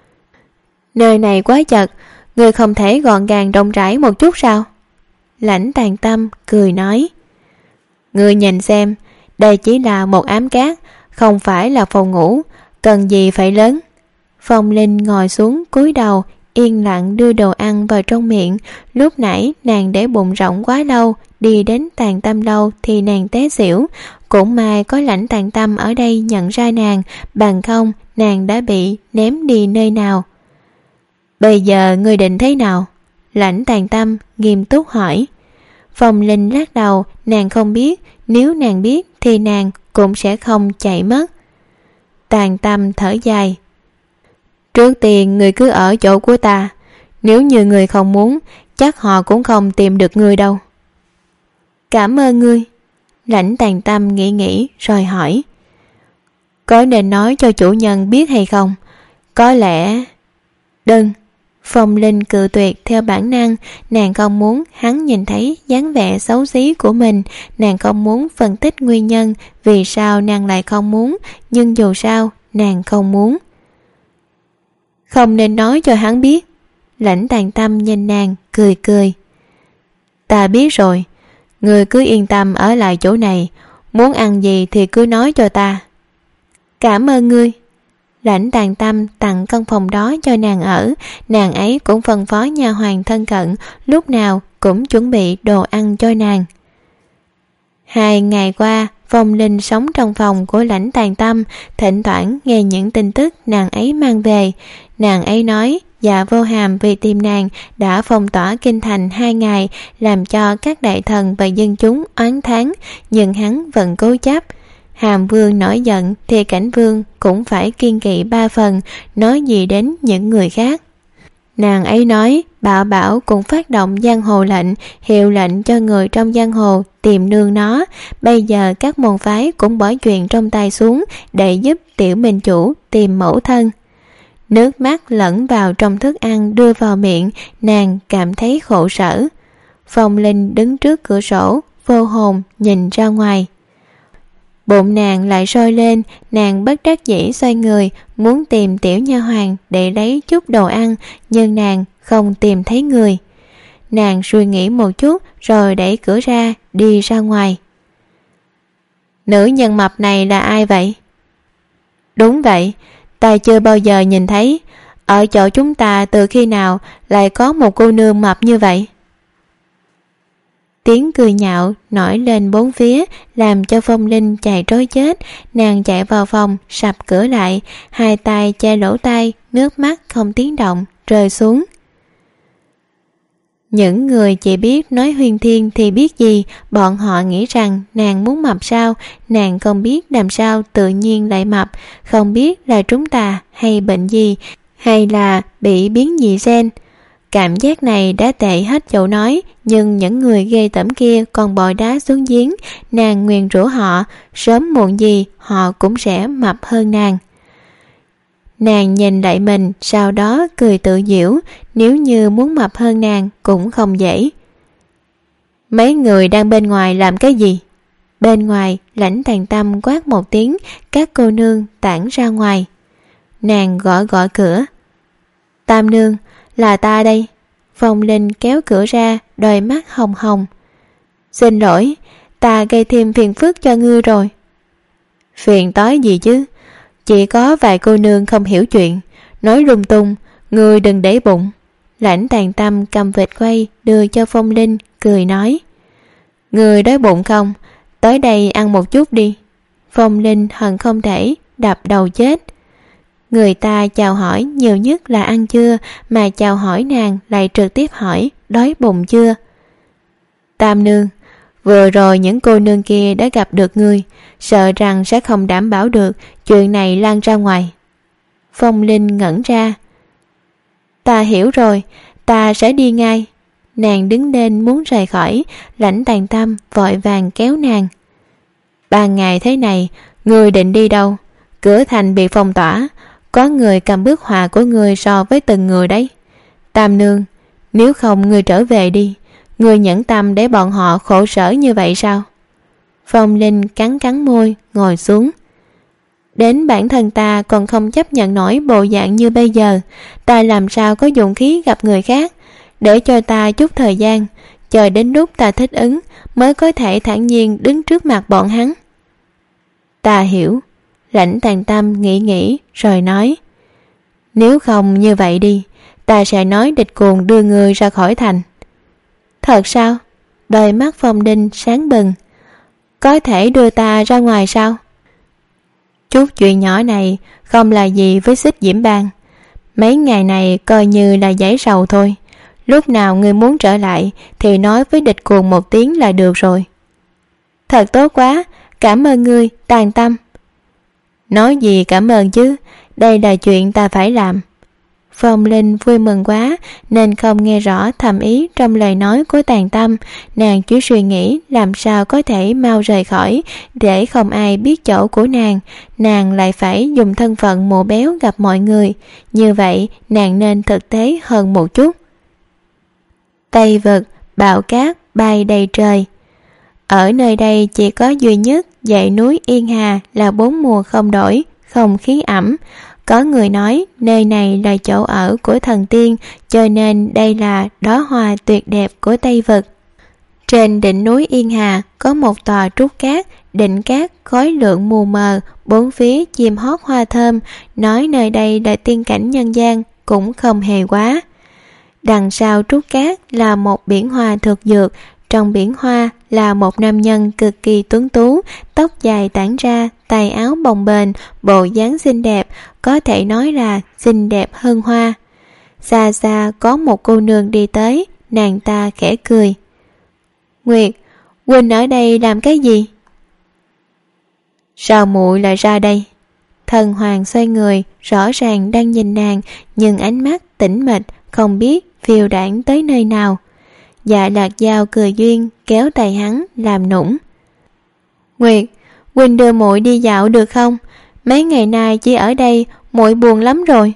Nơi này quá chật, người không thể gọn gàng rộng rãi một chút sao? Lãnh Tàn Tâm cười nói, người nhìn xem, đây chỉ là một ám cát, không phải là phòng ngủ, cần gì phải lớn. Phong Linh ngồi xuống cúi đầu, yên lặng đưa đồ ăn vào trong miệng. Lúc nãy nàng để bụng rỗng quá lâu, đi đến Tàn Tâm lâu thì nàng té xỉu. Cũng may có Lãnh Tàn Tâm ở đây nhận ra nàng, bằng không nàng đã bị ném đi nơi nào. Bây giờ ngươi định thế nào? Lãnh Tàn Tâm nghiêm túc hỏi. Phong Linh lắc đầu, nàng không biết, nếu nàng biết thì nàng cũng sẽ không chạy mất. Tàn Tâm thở dài. Trước tiên người cứ ở chỗ của ta, nếu như người không muốn, chắc họ cũng không tìm được người đâu. Cảm ơn ngươi. Lãnh Tàn Tâm nghĩ nghĩ rồi hỏi, có nên nói cho chủ nhân biết hay không? Có lẽ... Đừng. Phong Linh cự tuyệt theo bản năng, nàng không muốn hắn nhìn thấy dáng vẻ xấu xí của mình, nàng không muốn phân tích nguyên nhân vì sao nàng lại không muốn, nhưng dù sao nàng không muốn. Không nên nói cho hắn biết. Lãnh Tàn Tâm nhìn nàng cười cười. Ta biết rồi, người cứ yên tâm ở lại chỗ này, muốn ăn gì thì cứ nói cho ta. Cảm ơn ngươi. Lãnh Tàn Tâm tặng căn phòng đó cho nàng ở, nàng ấy cũng phân phó nha hoàn thân cận, lúc nào cũng chuẩn bị đồ ăn cho nàng. Hai ngày qua, Phong Linh sống trong phòng của Lãnh Tàn Tâm, thỉnh thoảng nghe những tin tức nàng ấy mang về. Nàng ấy nói Dạ Vô Hàm vì tìm nàng đã phong tỏa kinh thành hai ngày, làm cho các đại thần và dân chúng oán thán, nhưng hắn vẫn cố chấp. Hàm Vương nổi giận thì Cảnh Vương cũng phải kiên kỵ ba phần, nói gì đến những người khác. Nàng ấy nói Bảo Bảo cũng phát động giang hồ lệnh, hiệu lệnh cho người trong giang hồ tìm nương nó. Bây giờ các môn phái cũng bỏ chuyện trong tay xuống để giúp tiểu minh chủ tìm mẫu thân. Nước mắt lẫn vào trong thức ăn đưa vào miệng, nàng cảm thấy khổ sở. Phong Linh đứng trước cửa sổ, vô hồn nhìn ra ngoài. Bụng nàng lại sôi lên, nàng bất đắc dĩ xoay người muốn tìm tiểu nha hoàn để lấy chút đồ ăn, nhưng nàng không tìm thấy người. Nàng suy nghĩ một chút rồi đẩy cửa ra đi ra ngoài. Nữ nhân mập này là ai vậy? Đúng vậy, ta chưa bao giờ nhìn thấy. Ở chỗ chúng ta từ khi nào lại có một cô nương mập như vậy? Tiếng cười nhạo nổi lên bốn phía, làm cho Phong Linh chạy trối chết. Nàng chạy vào phòng, sập cửa lại, hai tay che lỗ tai, nước mắt không tiếng động rơi xuống. Những người chỉ biết nói huyên thuyên thì biết gì, bọn họ nghĩ rằng nàng muốn mập sao, nàng không biết làm sao tự nhiên lại mập, không biết là trúng tà hay bệnh gì, hay là bị biến dị gen. Cảm giác này đã tệ hết chỗ nói, nhưng những người ghê tởm kia còn bò đá xuống giếng, nàng nguyền rủa họ, sớm muộn gì họ cũng sẽ mập hơn nàng. Nàng nhìn lại mình, sau đó cười tự giễu, nếu như muốn mập hơn nàng cũng không dễ. Mấy người đang bên ngoài làm cái gì? Bên ngoài, Lãnh Tàn Tâm quát một tiếng, các cô nương tản ra ngoài. Nàng gõ gõ cửa. Tam nương, là ta đây. Phong Linh kéo cửa ra, đôi mắt hồng hồng. Xin lỗi, ta gây thêm phiền phức cho ngươi rồi. Phiền toái gì chứ? Chỉ có vài cô nương không hiểu chuyện, nói lung tung, ngươi đừng để bụng. Lãnh Tàn Tâm cầm vịt quay đưa cho Phong Linh, cười nói. Ngươi đói bụng không? Tới đây ăn một chút đi. Phong Linh hận không thể đập đầu chết. Người ta chào hỏi nhiều nhất là ăn chưa, mà chào hỏi nàng lại trực tiếp hỏi đói bụng chưa. Tam nương, vừa rồi những cô nương kia đã gặp được ngươi, sợ rằng sẽ không đảm bảo được chuyện này lan ra ngoài. Phong Linh ngẩn ra. Ta hiểu rồi, ta sẽ đi ngay. Nàng đứng lên muốn rời khỏi, Lãnh Tàn Tâm vội vàng kéo nàng. Ban ngày thế này, ngươi định đi đâu? Cửa thành bị phong tỏa, có người cầm bức họa của ngươi so với từng người đấy. Tam nương, nếu không ngươi trở về đi. Ngươi nhẫn tâm để bọn họ khổ sở như vậy sao? Phong Linh cắn cắn môi, ngồi xuống. Đến bản thân ta còn không chấp nhận nổi bộ dạng như bây giờ, ta làm sao có dũng khí gặp người khác. Để cho ta chút thời gian, chờ đến lúc ta thích ứng mới có thể thản nhiên đứng trước mặt bọn hắn. Ta hiểu. Lãnh Tàn Tâm nghĩ nghĩ rồi nói. Nếu không như vậy đi, ta sẽ nói địch cuồng đưa người ra khỏi thành. Thật sao? Đôi mắt Phong Linh sáng bừng. Có thể đưa ta ra ngoài sao? Chút chuyện nhỏ này không là gì với Xích Diễm Bang. Mấy ngày này coi như là giải sầu thôi. Lúc nào ngươi muốn trở lại thì nói với địch cuồng một tiếng là được rồi. Thật tốt quá, cảm ơn ngươi, Tàn Tâm. Nói gì cảm ơn chứ, đây là chuyện ta phải làm. Phong Linh vui mừng quá nên không nghe rõ thầm ý trong lời nói của Tàn Tâm. Nàng chỉ suy nghĩ làm sao có thể mau rời khỏi để không ai biết chỗ của nàng. Nàng lại phải dùng thân phận mụ béo gặp mọi người, như vậy nàng nên thực tế hơn một chút. Tây Vực, bão cát bay đầy trời. Ở nơi đây chỉ có duy nhất dãy núi Yên Hà là bốn mùa không đổi, không khí ẩm. Có người nói nơi này là chỗ ở của thần tiên, cho nên đây là đóa hoa tuyệt đẹp của Tây Vực. Trên đỉnh núi Yên Hà có một tòa trúc cát, đỉnh cát khói lượng mù mờ, bốn phía chim hót hoa thơm, nói nơi đây là tiên cảnh nhân gian cũng không hề quá. Đằng sau trúc cát là một biển hoa thực dược, trong biển hoa là một nam nhân cực kỳ tuấn tú, tóc dài tản ra, tay áo bồng bềnh, bộ dáng xinh đẹp, có thể nói là xinh đẹp hơn hoa. Xa xa có một cô nương đi tới, nàng ta khẽ cười. Nguyệt, huynh ở đây làm cái gì? Sao muội lại ra đây? Thần Hoàng xoay người, rõ ràng đang nhìn nàng, nhưng ánh mắt tĩnh mịch, không biết phiêu đãng tới nơi nào. Dạ Lạc Dao cười duyên kéo tay hắn làm nũng. Nguyệt, huynh đưa muội đi dạo được không? Mấy ngày nay chỉ ở đây, muội buồn lắm rồi.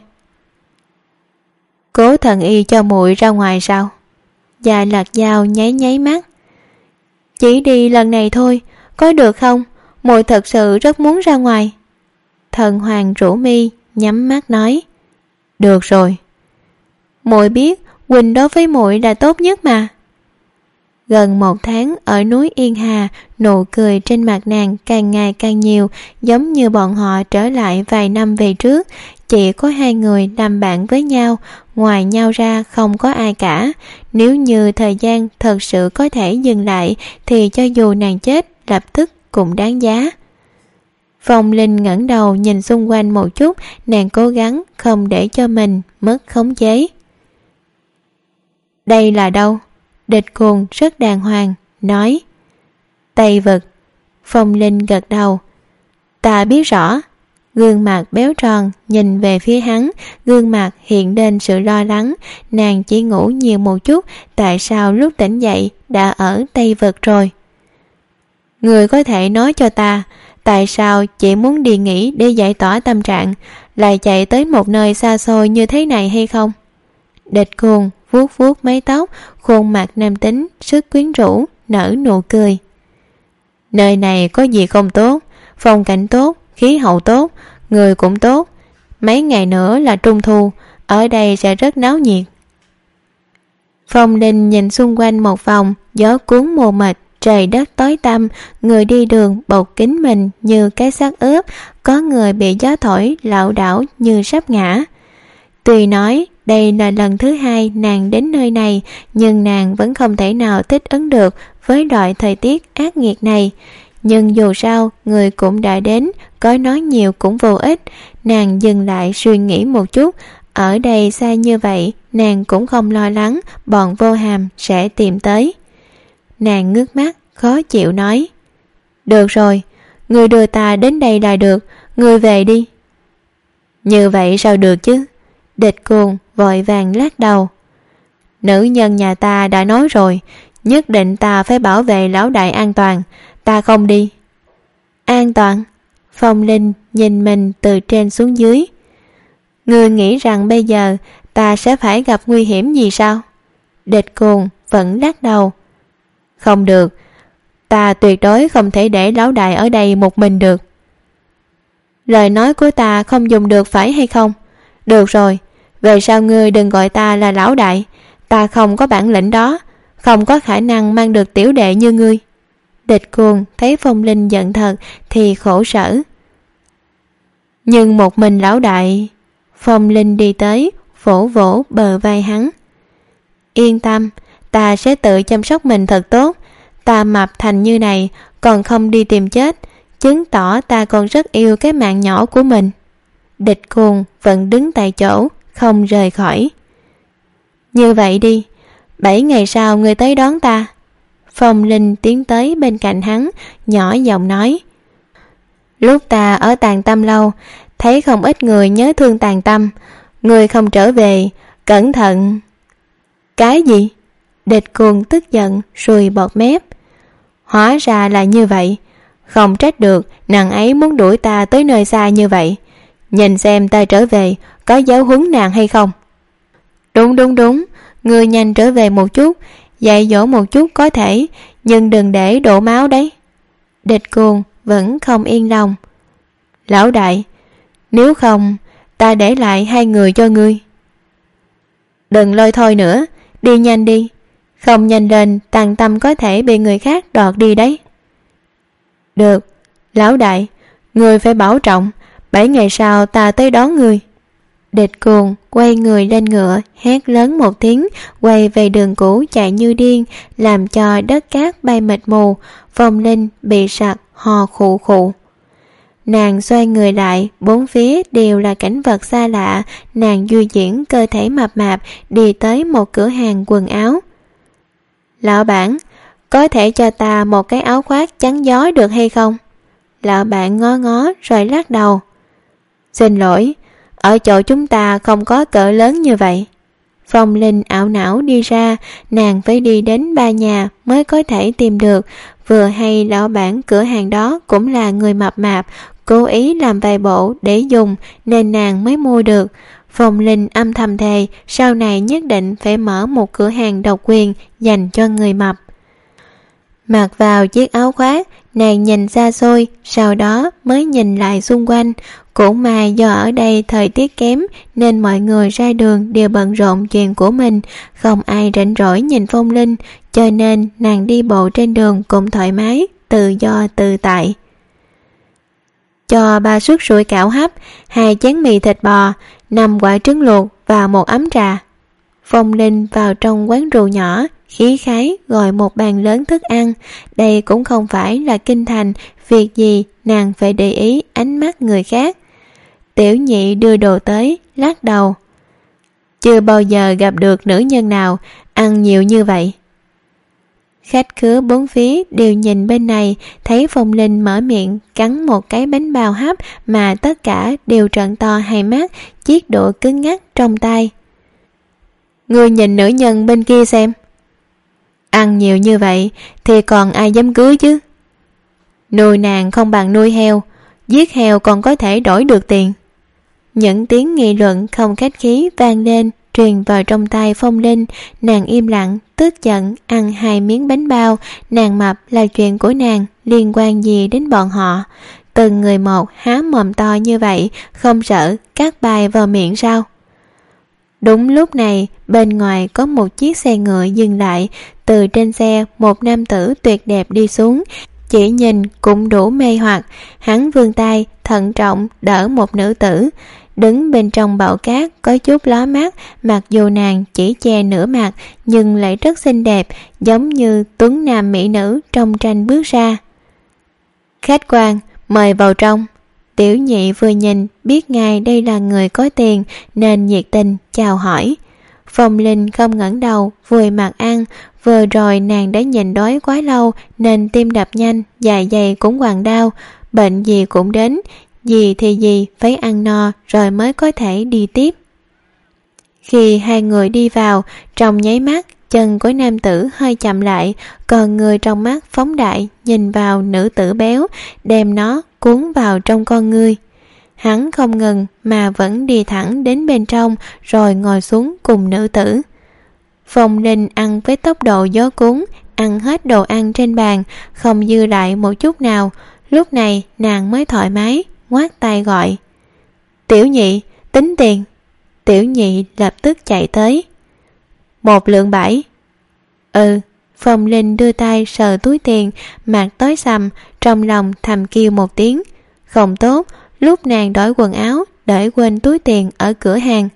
Cố thần y cho muội ra ngoài sao? Dạ Lạc Dao nháy nháy mắt. Chỉ đi lần này thôi, có được không? Muội thật sự rất muốn ra ngoài. Thần Hoàng rũ mi nhắm mắt nói. Được rồi. Muội biết huynh đối với muội là tốt nhất mà. Gần một tháng ở núi Yên Hà, nụ cười trên mặt nàng càng ngày càng nhiều, giống như bọn họ trở lại vài năm về trước. Chỉ có hai người làm bạn với nhau, ngoài nhau ra không có ai cả. Nếu như thời gian thật sự có thể dừng lại thì cho dù nàng chết lập tức cũng đáng giá. Phong Linh ngẩng đầu nhìn xung quanh một chút, nàng cố gắng không để cho mình mất khống chế. Đây là đâu? Địch Cuồng rất đàng hoàng, nói: Tây Vực. Phong Linh gật đầu. Ta biết rõ. Gương mặt béo tròn nhìn về phía hắn, gương mặt hiện lên sự lo lắng. Nàng chỉ ngủ nhiều một chút, tại sao lúc tỉnh dậy đã ở Tây Vực rồi? Người có thể nói cho ta, tại sao chỉ muốn đi nghỉ để giải tỏa tâm trạng, lại chạy tới một nơi xa xôi như thế này hay không? Địch Cuồng vuốt vuốt mái tóc, khuôn mặt nam tính sức quyến rũ, nở nụ cười. Nơi này có gì không tốt? Phong cảnh tốt, khí hậu tốt, người cũng tốt. Mấy ngày nữa là trung thu, ở đây sẽ rất náo nhiệt. Phong Linh nhìn xung quanh một vòng, gió cuốn mù mịt, trời đất tối tăm, người đi đường bọc kín mình như cái xác ướp, có người bị gió thổi lảo đảo như sắp ngã. Tuy nói đây là lần thứ hai nàng đến nơi này, nhưng nàng vẫn không thể nào thích ứng được với loại thời tiết ác nghiệt này. Nhưng dù sao người cũng đã đến, có nói nhiều cũng vô ích. Nàng dừng lại suy nghĩ một chút. Ở đây xa như vậy, nàng cũng không lo lắng bọn Vô Hàm sẽ tìm tới. Nàng ngước mắt khó chịu nói: Được rồi, người đưa ta đến đây là được, người về đi. Như vậy sao được chứ? Địch Cuồng vội vàng lắc đầu. Nữ nhân nhà ta đã nói rồi, nhất định ta phải bảo vệ lão đại an toàn, ta không đi. An toàn? Phong Linh nhìn mình từ trên xuống dưới. Ngươi nghĩ rằng bây giờ ta sẽ phải gặp nguy hiểm gì sao? Địch Cuồng vẫn lắc đầu. Không được, ta tuyệt đối không thể để lão đại ở đây một mình được. Lời nói của ta không dùng được phải hay không? Được rồi, về sau ngươi đừng gọi ta là lão đại, ta không có bản lĩnh đó, không có khả năng mang được tiểu đệ như ngươi. Địch Cuồng thấy Phong Linh giận thật thì khổ sở. Nhưng một mình lão đại. Phong Linh đi tới, vỗ vỗ bờ vai hắn. Yên tâm, ta sẽ tự chăm sóc mình thật tốt. Ta mập thành như này còn không đi tìm chết, chứng tỏ ta còn rất yêu cái mạng nhỏ của mình. Địch Cuồng vẫn đứng tại chỗ, không rời khỏi. Như vậy đi, bảy ngày sau ngươi tới đón ta. Phong Linh tiến tới bên cạnh hắn, nhỏ giọng nói. Lúc ta ở Tàng Tâm lâu, thấy không ít người nhớ thương Tàng Tâm. Ngươi không trở về, cẩn thận. Cái gì? Địch Cuồng tức giận, sùi bọt mép. Hóa ra là như vậy. Không trách được, nàng ấy muốn đuổi ta tới nơi xa như vậy. Nhìn xem ta trở về, có giáo huấn nàng hay không? Đúng đúng đúng, ngươi nhanh trở về một chút, dạy dỗ một chút có thể, nhưng đừng để đổ máu đấy. Địch Cuồng vẫn không yên lòng. Lão đại, nếu không ta để lại hai người cho ngươi. Đừng lôi thôi nữa, đi nhanh đi, không nhanh lên Tàng Tâm có thể bị người khác đoạt đi đấy. Được, lão đại, ngươi phải bảo trọng, bảy ngày sau ta tới đón ngươi. Địch Cuồng quay người lên ngựa, hét lớn một tiếng, quay về đường cũ chạy như điên, làm cho đất cát bay mịt mù. Phong Linh bị sặc hò khụ khụ. Nàng xoay người lại, bốn phía đều là cảnh vật xa lạ. Nàng di chuyển cơ thể mập mạp, đi tới một cửa hàng quần áo. Lão bản, có thể cho ta một cái áo khoác chắn gió được hay không? Lão bản ngó ngó rồi lắc đầu. Xin lỗi, ở chỗ chúng ta không có cỡ lớn như vậy. Phong Linh ảo não đi ra, nàng phải đi đến ba nhà mới có thể tìm được. Vừa hay lão bản cửa hàng đó cũng là người mập mạp, cố ý làm vài bộ để dùng nên nàng mới mua được. Phong Linh âm thầm thề sau này nhất định phải mở một cửa hàng độc quyền dành cho người mập. Mặc vào chiếc áo khoác, nàng nhìn xa xôi, sau đó mới nhìn lại xung quanh. Cũng mà do ở đây thời tiết kém nên mọi người ra đường đều bận rộn chuyện của mình, không ai rảnh rỗi nhìn Phong Linh, cho nên nàng đi bộ trên đường cũng thoải mái, tự do tự tại. Cho ba suất sủi cảo hấp, hai chén mì thịt bò, năm quả trứng luộc và một ấm trà. Phong Linh vào trong quán rượu nhỏ, khí khái gọi một bàn lớn thức ăn. Đây cũng không phải là kinh thành, việc gì nàng phải để ý ánh mắt người khác. Tiểu nhị đưa đồ tới, lắc đầu. Chưa bao giờ gặp được nữ nhân nào ăn nhiều như vậy. Khách khứa bốn phía đều nhìn bên này, thấy Phong Linh mở miệng cắn một cái bánh bao hấp mà tất cả đều trợn to hai mắt, chiếc đũa cứng ngắc trong tay. Ngươi nhìn nữ nhân bên kia xem. Ăn nhiều như vậy thì còn ai dám cưới chứ? Nuôi nàng không bằng nuôi heo, giết heo còn có thể đổi được tiền. Những tiếng nghị luận không khách khí vang lên, truyền vào trong tai Phong Linh. Nàng im lặng, tức giận ăn hai miếng bánh bao. Nàng mập là chuyện của nàng, liên quan gì đến bọn họ? Từng người một há mồm to như vậy, không sợ cắt bài vào miệng sao? Đúng lúc này, bên ngoài có một chiếc xe ngựa dừng lại. Từ trên xe, một nam tử tuyệt đẹp đi xuống, chỉ nhìn cũng đủ mê hoặc. Hắn vươn tay thận trọng đỡ một nữ tử đứng bên trong bão cát, có chút lóa mắt. Mặc dù nàng chỉ che nửa mặt, nhưng lại rất xinh đẹp, giống như tuấn nam mỹ nữ trong tranh bước ra. Khách quan, mời vào trong. Tiểu nhị vừa nhìn biết ngay đây là người có tiền, nên nhiệt tình chào hỏi. Phong Linh không ngẩng đầu, vùi mặt ăn. Vừa rồi nàng đã nhìn đói quá lâu, nên tim đập nhanh, dạ dày cũng quặn đau. Bệnh gì cũng đến, gì thì gì phải ăn no rồi mới có thể đi tiếp. Khi hai người đi vào, trong nháy mắt chân của nam tử hơi chậm lại, còn người trong mắt phóng đại nhìn vào nữ tử béo, đem nó cuốn vào trong con ngươi. Hắn không ngừng mà vẫn đi thẳng đến bên trong, rồi ngồi xuống cùng nữ tử. Phong Linh ăn với tốc độ gió cuốn, ăn hết đồ ăn trên bàn, không dư lại một chút nào. Lúc này nàng mới thoải mái ngoác tay gọi: Tiểu nhị, tính tiền. Tiểu nhị lập tức chạy tới. Một lượng bảy. Ừ. Phong Linh đưa tay sờ túi tiền, mặt tối sầm, trong lòng thầm kêu một tiếng. Không tốt, lúc nàng đổi quần áo để quên túi tiền ở cửa hàng.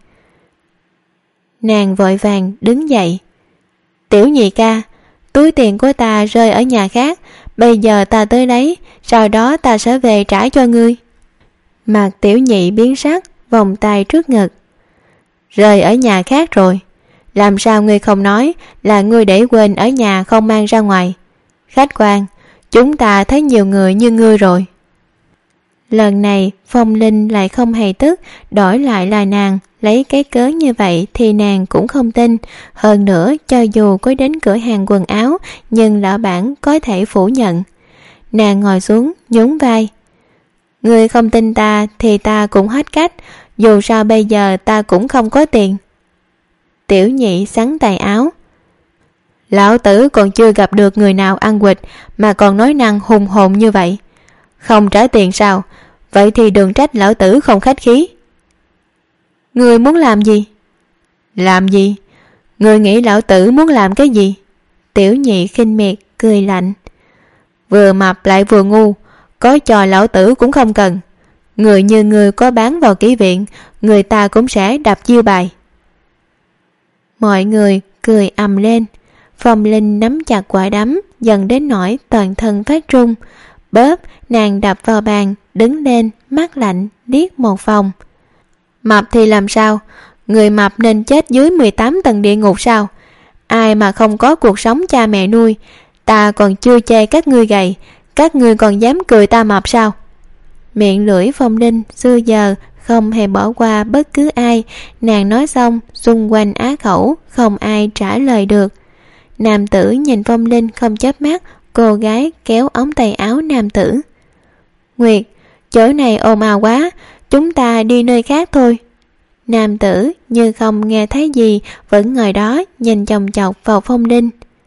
Nàng vội vàng đứng dậy. Tiểu nhị ca, túi tiền của ta rơi ở nhà khác, bây giờ ta tới lấy, sau đó ta sẽ về trả cho ngươi. Mặt tiểu nhị biến sắc, vòng tay trước ngực. Rơi ở nhà khác rồi, làm sao ngươi không nói là ngươi để quên ở nhà không mang ra ngoài? Khách quan, chúng ta thấy nhiều người như ngươi rồi. Lần này Phong Linh lại không hề tức, đổi lại là nàng lấy cái cớ như vậy thì nàng cũng không tin. Hơn nữa, cho dù có đến cửa hàng quần áo, nhưng lão bản có thể phủ nhận. Nàng ngồi xuống nhún vai. Ngươi không tin ta thì ta cũng hết cách, dù sao bây giờ ta cũng không có tiền. Tiểu nhị xắn tay áo. Lão tử còn chưa gặp được người nào ăn quỵt mà còn nói năng hùng hồn như vậy. Không trả tiền sao? Vậy thì đừng trách lão tử không khách khí. Ngươi muốn làm gì? Làm gì? Ngươi nghĩ lão tử muốn làm cái gì? Tiểu nhị khinh miệt cười lạnh. Vừa mập lại vừa ngu, có cho lão tử cũng không cần. Người như ngươi có bán vào kỹ viện, người ta cũng sẽ đập chiêu bài. Mọi người cười ầm lên. Phong Linh nắm chặt quả đấm, dần đến nỗi toàn thân phát run. Bóp, nàng đập vào bàn, đứng lên, mắt lạnh, liếc một vòng. Mập thì làm sao? Người mập nên chết dưới mười tám tầng địa ngục sao? Ai mà không có cuộc sống cha mẹ nuôi? Ta còn chưa chê các ngươi gầy, các ngươi còn dám cười ta mập sao? Miệng lưỡi Phong Linh xưa giờ không hề bỏ qua bất cứ ai. Nàng nói xong, xung quanh á khẩu, không ai trả lời được. Nam tử nhìn Phong Linh không chớp mắt. Cô gái kéo ống tay áo nam tử. Nguyệt, chỗ này ồn ào quá, chúng ta đi nơi khác thôi. Nam tử như không nghe thấy gì, vẫn ngồi đó nhìn chòng chọc vào Phong Linh.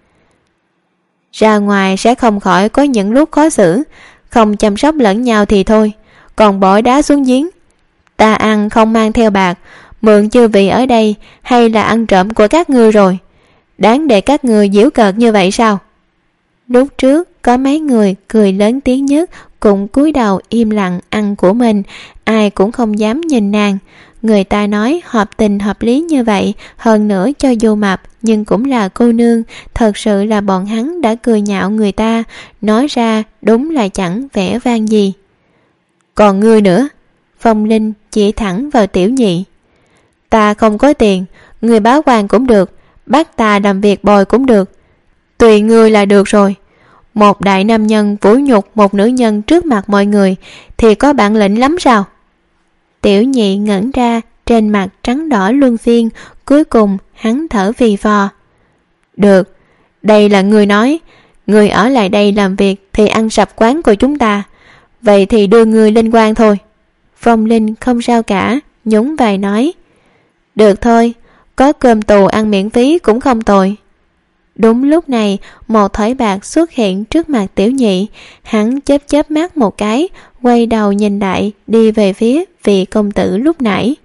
Ra ngoài sẽ không khỏi có những lúc khó xử, không chăm sóc lẫn nhau thì thôi, còn bỏ đá xuống giếng. Ta ăn không mang theo bạc, mượn chư vị ở đây hay là ăn trộm của các ngươi rồi? Đáng để các ngươi giễu cợt như vậy sao? Lúc trước có mấy người cười lớn tiếng nhất cũng cúi đầu im lặng ăn của mình, ai cũng không dám nhìn nàng. Người ta nói hợp tình hợp lý như vậy, hơn nữa cho dù mập nhưng cũng là cô nương. Thật sự là bọn hắn đã cười nhạo người ta, nói ra đúng là chẳng vẻ vang gì. Còn ngươi nữa? Phong Linh chỉ thẳng vào tiểu nhị. Ta không có tiền, người báo quan cũng được, bắt ta làm việc bồi cũng được. Tùy ngươi là được rồi. Một đại nam nhân vũ nhục một nữ nhân trước mặt mọi người thì có bản lĩnh lắm sao? Tiểu nhị ngẩn ra, trên mặt trắng đỏ luân phiên, cuối cùng hắn thở phì phò. Được, đây là ngươi nói, ngươi ở lại đây làm việc thì ăn sập quán của chúng ta, vậy thì đưa ngươi lên quan thôi. Phong Linh không sao cả, nhún vai nói. Được thôi, có cơm tù ăn miễn phí cũng không tồi. Đúng lúc này, một thỏi bạc xuất hiện trước mặt tiểu nhị. Hắn chớp chớp mắt một cái, quay đầu nhìn lại, đi về phía vị công tử lúc nãy.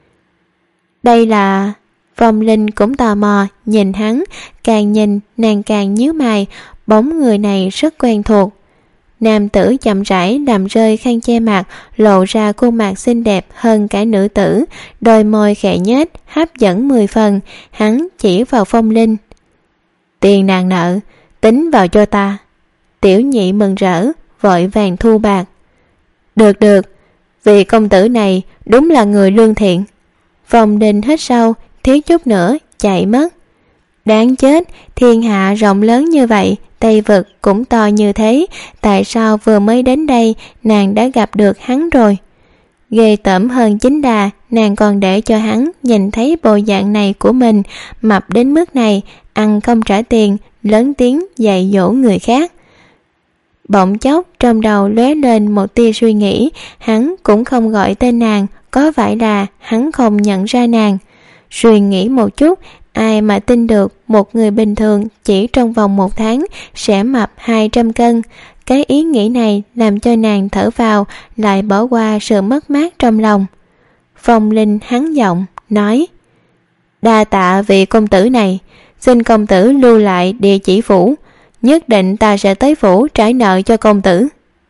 Đây là... Phong Linh cũng tò mò nhìn hắn, càng nhìn nàng càng nhíu mày, bóng người này rất quen thuộc. Nam tử chậm rãi làm rơi khăn che mặt, lộ ra khuôn mặt xinh đẹp hơn cả nữ tử, đôi môi khẽ nhếch, hấp dẫn mười phần. Hắn chỉ vào Phong Linh. Tiền nàng nợ, tính vào cho ta. Tiểu nhị mừng rỡ, vội vàng thu bạc. Được được, vị công tử này đúng là người lương thiện. Phong Linh hít sâu, thiếu chút nữa chạy mất. Đáng chết, thiên hạ rộng lớn như vậy, Tây Vực cũng to như thế, tại sao vừa mới đến đây nàng đã gặp được hắn rồi? Ghê tởm hơn chính là nàng còn để cho hắn nhìn thấy bộ dạng này của mình, mập đến mức này, ăn không trả tiền, lớn tiếng dạy dỗ người khác. Bỗng chốc trong đầu lóe lên một tia suy nghĩ, hắn cũng không gọi tên nàng, có phải là hắn không nhận ra nàng? Suy nghĩ một chút, ai mà tin được một người bình thường chỉ trong vòng một tháng sẽ mập hai trăm cân. Cái ý nghĩ này làm cho nàng thở vào, lại bỏ qua sự mất mát trong lòng. Phong Linh hắn giọng nói. Đa tạ vị công tử này, xin công tử lưu lại địa chỉ phủ, nhất định ta sẽ tới phủ trả nợ cho công tử.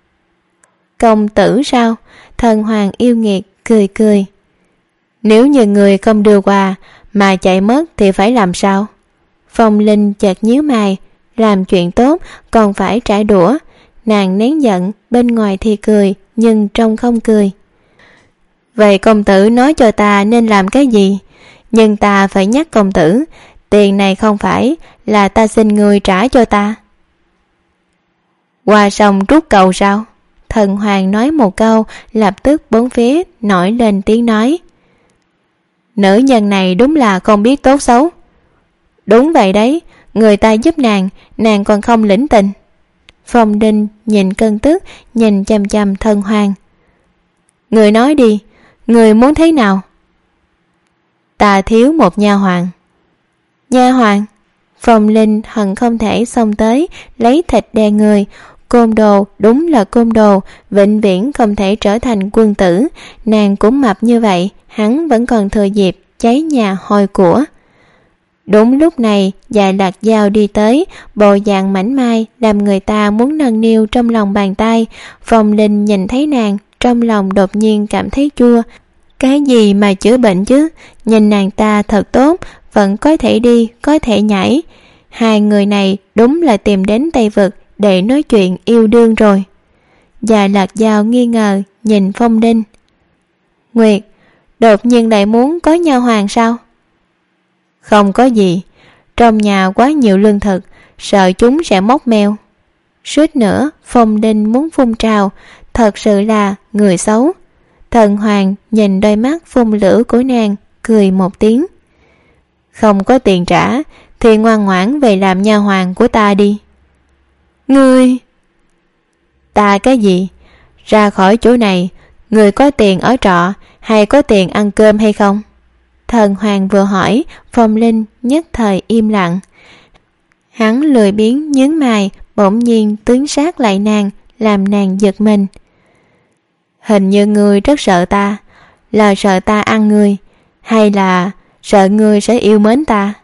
Công tử sao? Thần hoàng yêu nghiệt cười cười. Nếu như người không đưa quà mà chạy mất thì phải làm sao? Phong Linh chợt nhíu mày, làm chuyện tốt còn phải trả đũa. Nàng nén giận, bên ngoài thì cười, nhưng trong không cười. Vậy công tử nói cho ta nên làm cái gì? Nhưng ta phải nhắc công tử, tiền này không phải là ta xin người trả cho ta. Qua sông trút cầu sao? Thần hoàng nói một câu, lập tức bốn phía nổi lên tiếng nói. Nữ nhân này đúng là không biết tốt xấu. Đúng vậy đấy, người ta giúp nàng, nàng còn không lĩnh tình. Phong Linh nhìn cơn tức, nhìn chằm chằm thần hoàng. Người nói đi, người muốn thế nào? Ta thiếu một nha hoàn. Nha hoàn? Phong Linh hận không thể xông tới lấy thịt đè người. Côn đồ đúng là côn đồ, vĩnh viễn không thể trở thành quân tử. Nàng cũng mập như vậy, hắn vẫn còn thừa dịp cháy nhà hôi của. Đúng lúc này, Dạ Lạc Dao đi tới, bộ dạng mảnh mai làm người ta muốn nâng niu trong lòng bàn tay. Phong Linh nhìn thấy nàng, trong lòng đột nhiên cảm thấy chua. Cái gì mà chữa bệnh chứ? Nhìn nàng ta thật tốt, vẫn có thể đi, có thể nhảy. Hai người này đúng là tìm đến Tây Vực để nói chuyện yêu đương rồi. Dạ Lạc Dao nghi ngờ nhìn Phong Linh. Nguyệt, đột nhiên lại muốn có nha hoàn sao? Không có gì, trong nhà quá nhiều lương thực, sợ chúng sẽ móc mèo. Suýt nữa Phong Linh muốn phun trào, thật sự là người xấu. Thần hoàng nhìn đôi mắt phun lửa của nàng, cười một tiếng. Không có tiền trả thì ngoan ngoãn về làm nha hoàn của ta đi. Ngươi... Ta cái gì? Ra khỏi chỗ này, người có tiền ở trọ hay có tiền ăn cơm hay không? Thần hoàng vừa hỏi, Phong Linh nhất thời im lặng. Hắn lười biếng nhướng mày, bỗng nhiên tiến sát lại nàng, làm nàng giật mình. Hình như ngươi rất sợ ta, là sợ ta ăn ngươi, hay là sợ ngươi sẽ yêu mến ta?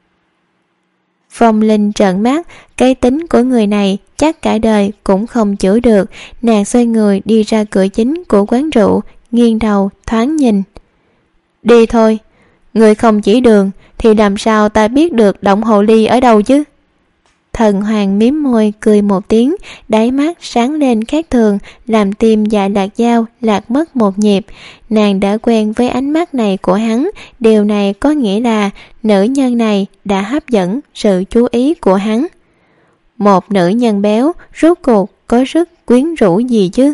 Phong Linh trợn mắt, cái tính của người này chắc cả đời cũng không chữa được. Nàng xoay người đi ra cửa chính của quán rượu, nghiêng đầu thoáng nhìn. Đi thôi, người không chỉ đường thì làm sao ta biết được động hồ ly ở đâu chứ? Thần hoàng mím môi cười một tiếng, đáy mắt sáng lên khác thường, làm tim Dạ Lạc Dao lạc mất một nhịp. Nàng đã quen với ánh mắt này của hắn, điều này có nghĩa là nữ nhân này đã hấp dẫn sự chú ý của hắn. Một nữ nhân béo rốt cuộc có sức quyến rũ gì chứ?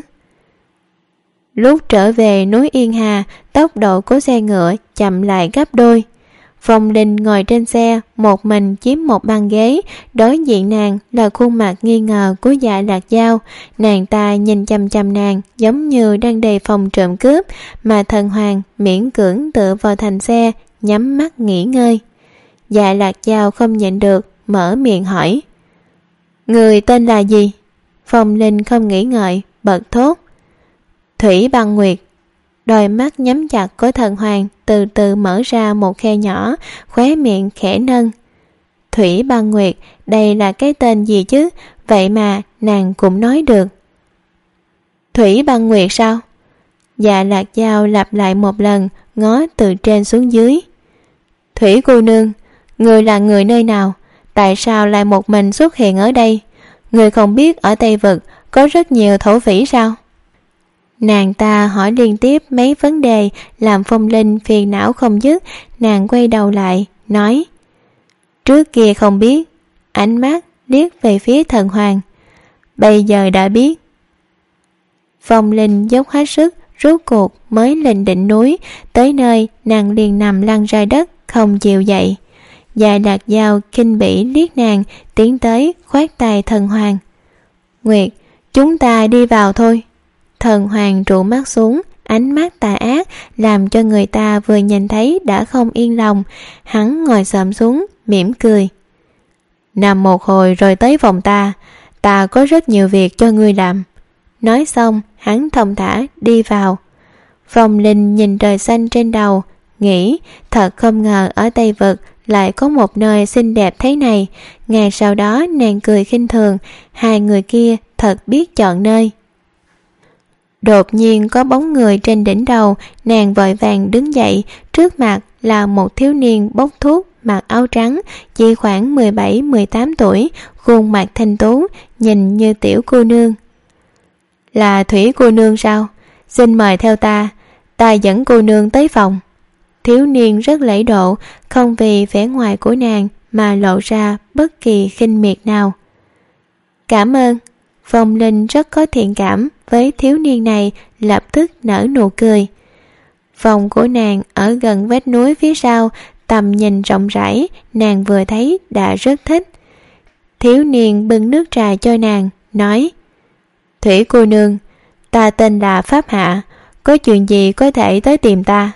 Lúc trở về núi Yên Hà, tốc độ của xe ngựa chậm lại gấp đôi. Phong Linh ngồi trên xe, một mình chiếm một băng ghế, đối diện nàng là khuôn mặt nghi ngờ của Dạ Lạc Dao. Nàng ta nhìn chăm chăm nàng giống như đang đề phòng trộm cướp, mà Thần Hoàng miễn cưỡng tựa vào thành xe, nhắm mắt nghỉ ngơi. Dạ Lạc Dao không nhịn được, mở miệng hỏi: Người tên là gì? Phong Linh không nghĩ ngợi, bật thốt: Thủy Băng Nguyệt. Đôi mắt nhắm chặt của Thần Hoàng từ từ mở ra một khe nhỏ, khóe miệng khẽ nâng. Thủy Băng Nguyệt, đây là cái tên gì chứ? Vậy mà nàng cũng nói được. Thủy Băng Nguyệt sao? Dạ Lạc Dao lặp lại một lần, ngó từ trên xuống dưới. Thủy cô nương, người là người nơi nào? Tại sao lại một mình xuất hiện ở đây? Người không biết ở Tây Vực có rất nhiều thổ phỉ sao? Nàng ta hỏi liên tiếp mấy vấn đề làm Phong Linh phiền não không dứt. Nàng quay đầu lại nói: Trước kia không biết. Ánh mắt liếc về phía Thần Hoàng: Bây giờ đã biết. Phong Linh dốc hết sức, rốt cuộc mới lên đỉnh núi. Tới nơi nàng liền nằm lăn ra đất, không chịu dậy. Dạ Lạc Dao khinh bỉ liếc nàng, tiến tới khoát tay Thần Hoàng: Nguyệt, chúng ta đi vào thôi. Thần Hoàng trụ mắt xuống, ánh mắt tà ác làm cho người ta vừa nhìn thấy đã không yên lòng. Hắn ngồi xổm xuống, mỉm cười: Nằm một hồi rồi tới phòng ta, ta có rất nhiều việc cho ngươi làm. Nói xong, hắn thong thả đi vào. Phong Linh nhìn trời xanh trên đầu, nghĩ thật không ngờ ở Tây Vực lại có một nơi xinh đẹp thế này. Ngày sau đó nàng cười khinh thường, hai người kia thật biết chọn nơi. Đột nhiên có bóng người trên đỉnh đầu, nàng vội vàng đứng dậy. Trước mặt là một thiếu niên bốc thuốc, mặc áo trắng, chỉ khoảng mười bảy mười tám tuổi, khuôn mặt thanh tú, nhìn như tiểu cô nương. Là Thủy cô nương sao? Xin mời theo ta, ta dẫn cô nương tới phòng. Thiếu niên rất lễ độ, không vì vẻ ngoài của nàng mà lộ ra bất kỳ khinh miệt nào. Cảm ơn. Phong Linh rất có thiện cảm với thiếu niên này, lập tức nở nụ cười. Phòng của nàng ở gần vách núi phía sau, tầm nhìn rộng rãi, nàng vừa thấy đã rất thích. Thiếu niên bưng nước trà cho nàng, nói: Thủy cô nương, ta tên là Pháp Hạ, có chuyện gì có thể tới tìm ta?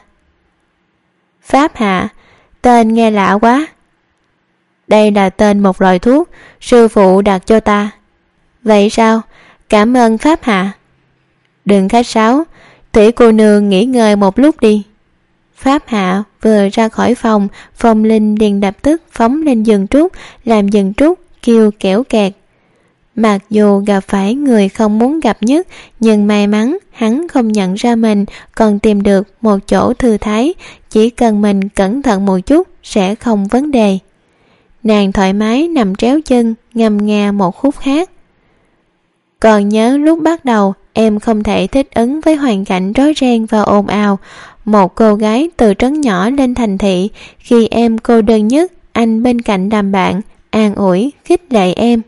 Pháp Hạ, tên nghe lạ quá. Đây là tên một loại thuốc sư phụ đặt cho ta. Vậy sao? Cảm ơn Pháp Hạ. Đừng khách sáo, Thủy cô nương nghỉ ngơi một lúc đi. Pháp Hạ vừa ra khỏi phòng, Phong Linh liền lập tức phóng lên giường trúc, làm giường trúc kêu kẽo kẹt. Mặc dù gặp phải người không muốn gặp nhất, nhưng may mắn hắn không nhận ra mình, còn tìm được một chỗ thư thái, chỉ cần mình cẩn thận một chút sẽ không vấn đề. Nàng thoải mái nằm tréo chân, ngâm nghe một khúc hát. Còn nhớ lúc bắt đầu em không thể thích ứng với hoàn cảnh rối ren và ồn ào. Một cô gái từ trấn nhỏ lên thành thị, khi em cô đơn nhất, anh bên cạnh làm bạn, an ủi, khích lệ em.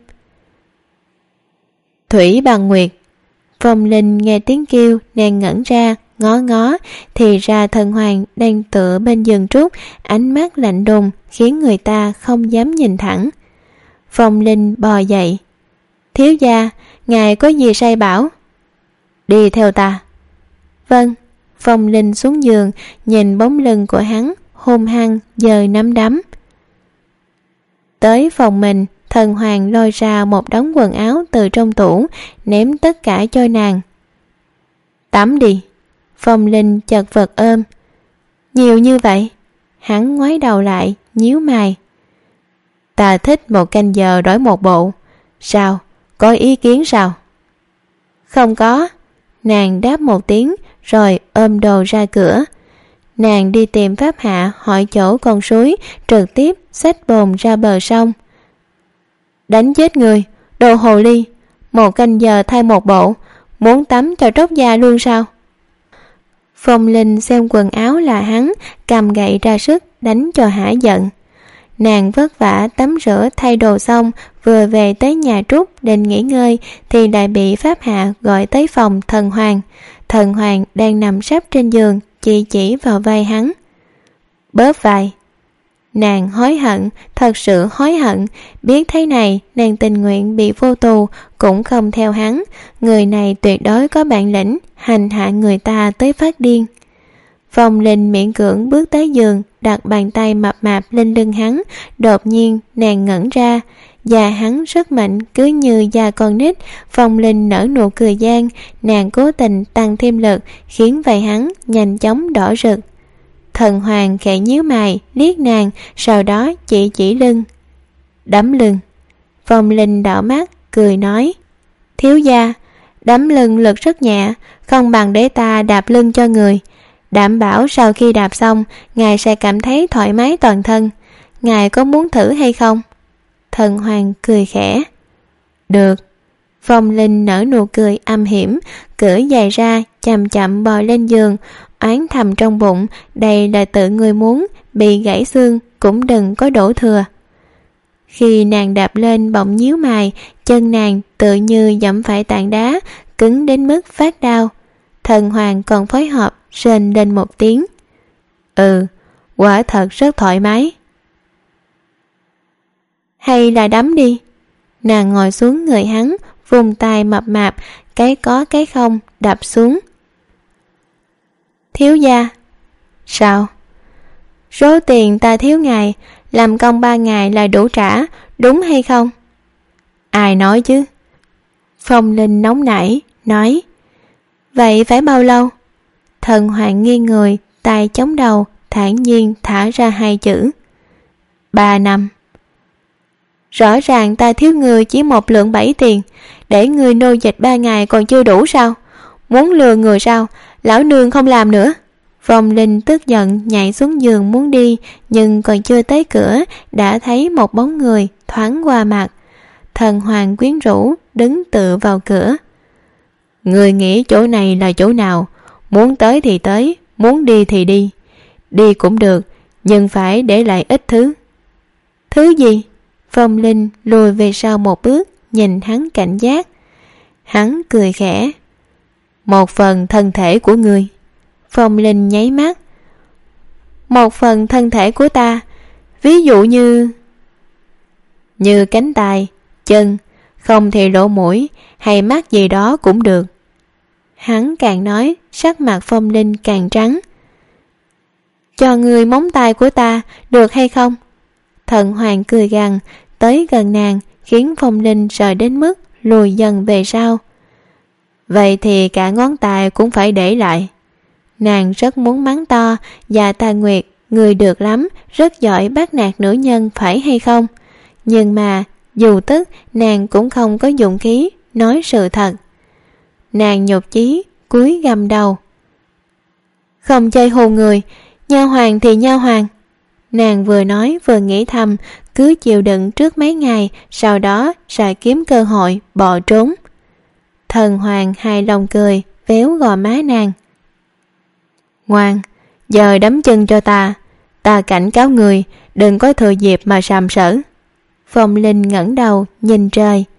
Thủy Băng Nguyệt. Phong Linh nghe tiếng kêu, nàng ngẩn ra, ngó ngó, thì ra Thần Hoàng đang tựa bên giường trúc, ánh mắt lạnh đùng khiến người ta không dám nhìn thẳng. Phong Linh bò dậy. Thiếu gia, ngài có gì sai bảo? Đi theo ta. Vâng. Phong Linh xuống giường, nhìn bóng lưng của hắn, hung hăng giơ nắm đấm. Tới phòng mình, Thần Hoàng lôi ra một đống quần áo từ trong tủ, ném tất cả cho nàng. Tắm đi. Phong Linh chật vật ôm. Nhiều như vậy? Hắn ngoái đầu lại, nhíu mày. Ta thích một canh giờ đổi một bộ. Sao? Có ý kiến sao? Không có. Nàng đáp một tiếng rồi ôm đồ ra cửa. Nàng đi tìm Pháp Hạ hỏi chỗ con suối, trực tiếp xách bồn ra bờ sông. Đánh chết người, đồ hồ ly. Một canh giờ thay một bộ, muốn tắm cho tróc da luôn sao? Phong Linh xem quần áo là hắn, cầm gậy ra sức đánh cho hả giận. Nàng vất vả tắm rửa thay đồ xong, vừa về tới nhà Trúc định nghỉ ngơi thì lại bị Pháp Hạ gọi tới phòng Thần Hoàng. Thần Hoàng đang nằm sấp trên giường, chỉ chỉ vào vai hắn. Bóp vai. Nàng hối hận, thật sự hối hận. Biết thế này, nàng tình nguyện bị vô tù, cũng không theo hắn. Người này tuyệt đối có bản lĩnh, hành hạ người ta tới phát điên. Phong Linh miễn cưỡng bước tới giường, đặt bàn tay mập mạp lên lưng hắn. Đột nhiên nàng ngẩn ra, da hắn rất mạnh, cứ như da con nít. Phong Linh nở nụ cười gian, nàng cố tình tăng thêm lực, khiến vai hắn nhanh chóng đỏ rực. Thần Hoàng khẽ nhíu mày liếc nàng, sau đó chỉ chỉ lưng. Đấm lưng. Phong Linh đảo mắt cười nói, thiếu gia, đấm lưng lực rất nhẹ, không bằng để ta đạp lưng cho người. Đảm bảo sau khi đạp xong, ngài sẽ cảm thấy thoải mái toàn thân. Ngài có muốn thử hay không? Thần Hoàng cười khẽ. Được. Phong Linh nở nụ cười âm hiểm, cởi giày ra, chậm chậm bò lên giường, oán thầm trong bụng, đây là tự người muốn, bị gãy xương cũng đừng có đổ thừa. Khi nàng đạp lên bỗng nhíu mày, chân nàng tự như dẫm phải tảng đá, cứng đến mức phát đau. Thần Hoàng còn phối hợp rên lên một tiếng. Ừ, quả thật rất thoải mái. Hay là đấm đi. Nàng ngồi xuống người hắn, vùng tay mập mạp, cái có cái không đập xuống. Thiếu gia. Sao? Số tiền ta thiếu ngài, làm công ba ngày là đủ trả, đúng hay không? Ai nói chứ? Phong Linh nóng nảy nói. Vậy phải bao lâu? Thần Hoàng nghiêng người, tay chống đầu, thản nhiên thả ra hai chữ. Ba năm. Rõ ràng ta thiếu người chỉ một lượng bảy tiền, để người nô dịch ba ngày còn chưa đủ sao? Muốn lừa người sao? Lão nương không làm nữa. Phong Linh tức giận nhảy xuống giường muốn đi, nhưng còn chưa tới cửa đã thấy một bóng người thoáng qua mặt. Thần Hoàng quyến rũ đứng tựa vào cửa. Người nghĩ chỗ này là chỗ nào? Muốn tới thì tới, muốn đi thì đi. Đi cũng được, nhưng phải để lại ít thứ. Thứ gì? Phong Linh lùi về sau một bước, nhìn hắn cảnh giác. Hắn cười khẽ. Một phần thân thể của người. Phong Linh nháy mắt. Một phần thân thể của ta, ví dụ như... Như cánh tay, chân, không thì lỗ mũi hay mắt gì đó cũng được. Hắn càng nói, sắc mặt Phong Linh càng trắng. Cho người móng tay của ta, được hay không? Thần Hoàng cười gằn, tới gần nàng, khiến Phong Linh sợ đến mức lùi dần về sau. Vậy thì cả ngón tay cũng phải để lại. Nàng rất muốn mắng to, Dạ Tà Nguyệt, người được lắm, rất giỏi bắt nạt nữ nhân phải hay không? Nhưng mà, dù tức, nàng cũng không có dụng khí nói sự thật. Nàng nhục chí, cúi gầm đầu. Không chơi hù người, nha hoàn thì nha hoàn. Nàng vừa nói vừa nghĩ thầm, cứ chịu đựng trước mấy ngày, sau đó sẽ kiếm cơ hội bỏ trốn. Thần Hoàng hài lòng cười, véo gò má nàng. Ngoan, giờ đấm chân cho ta. Ta cảnh cáo người, đừng có thừa dịp mà sàm sỡ. Phong Linh ngẩng đầu nhìn trời.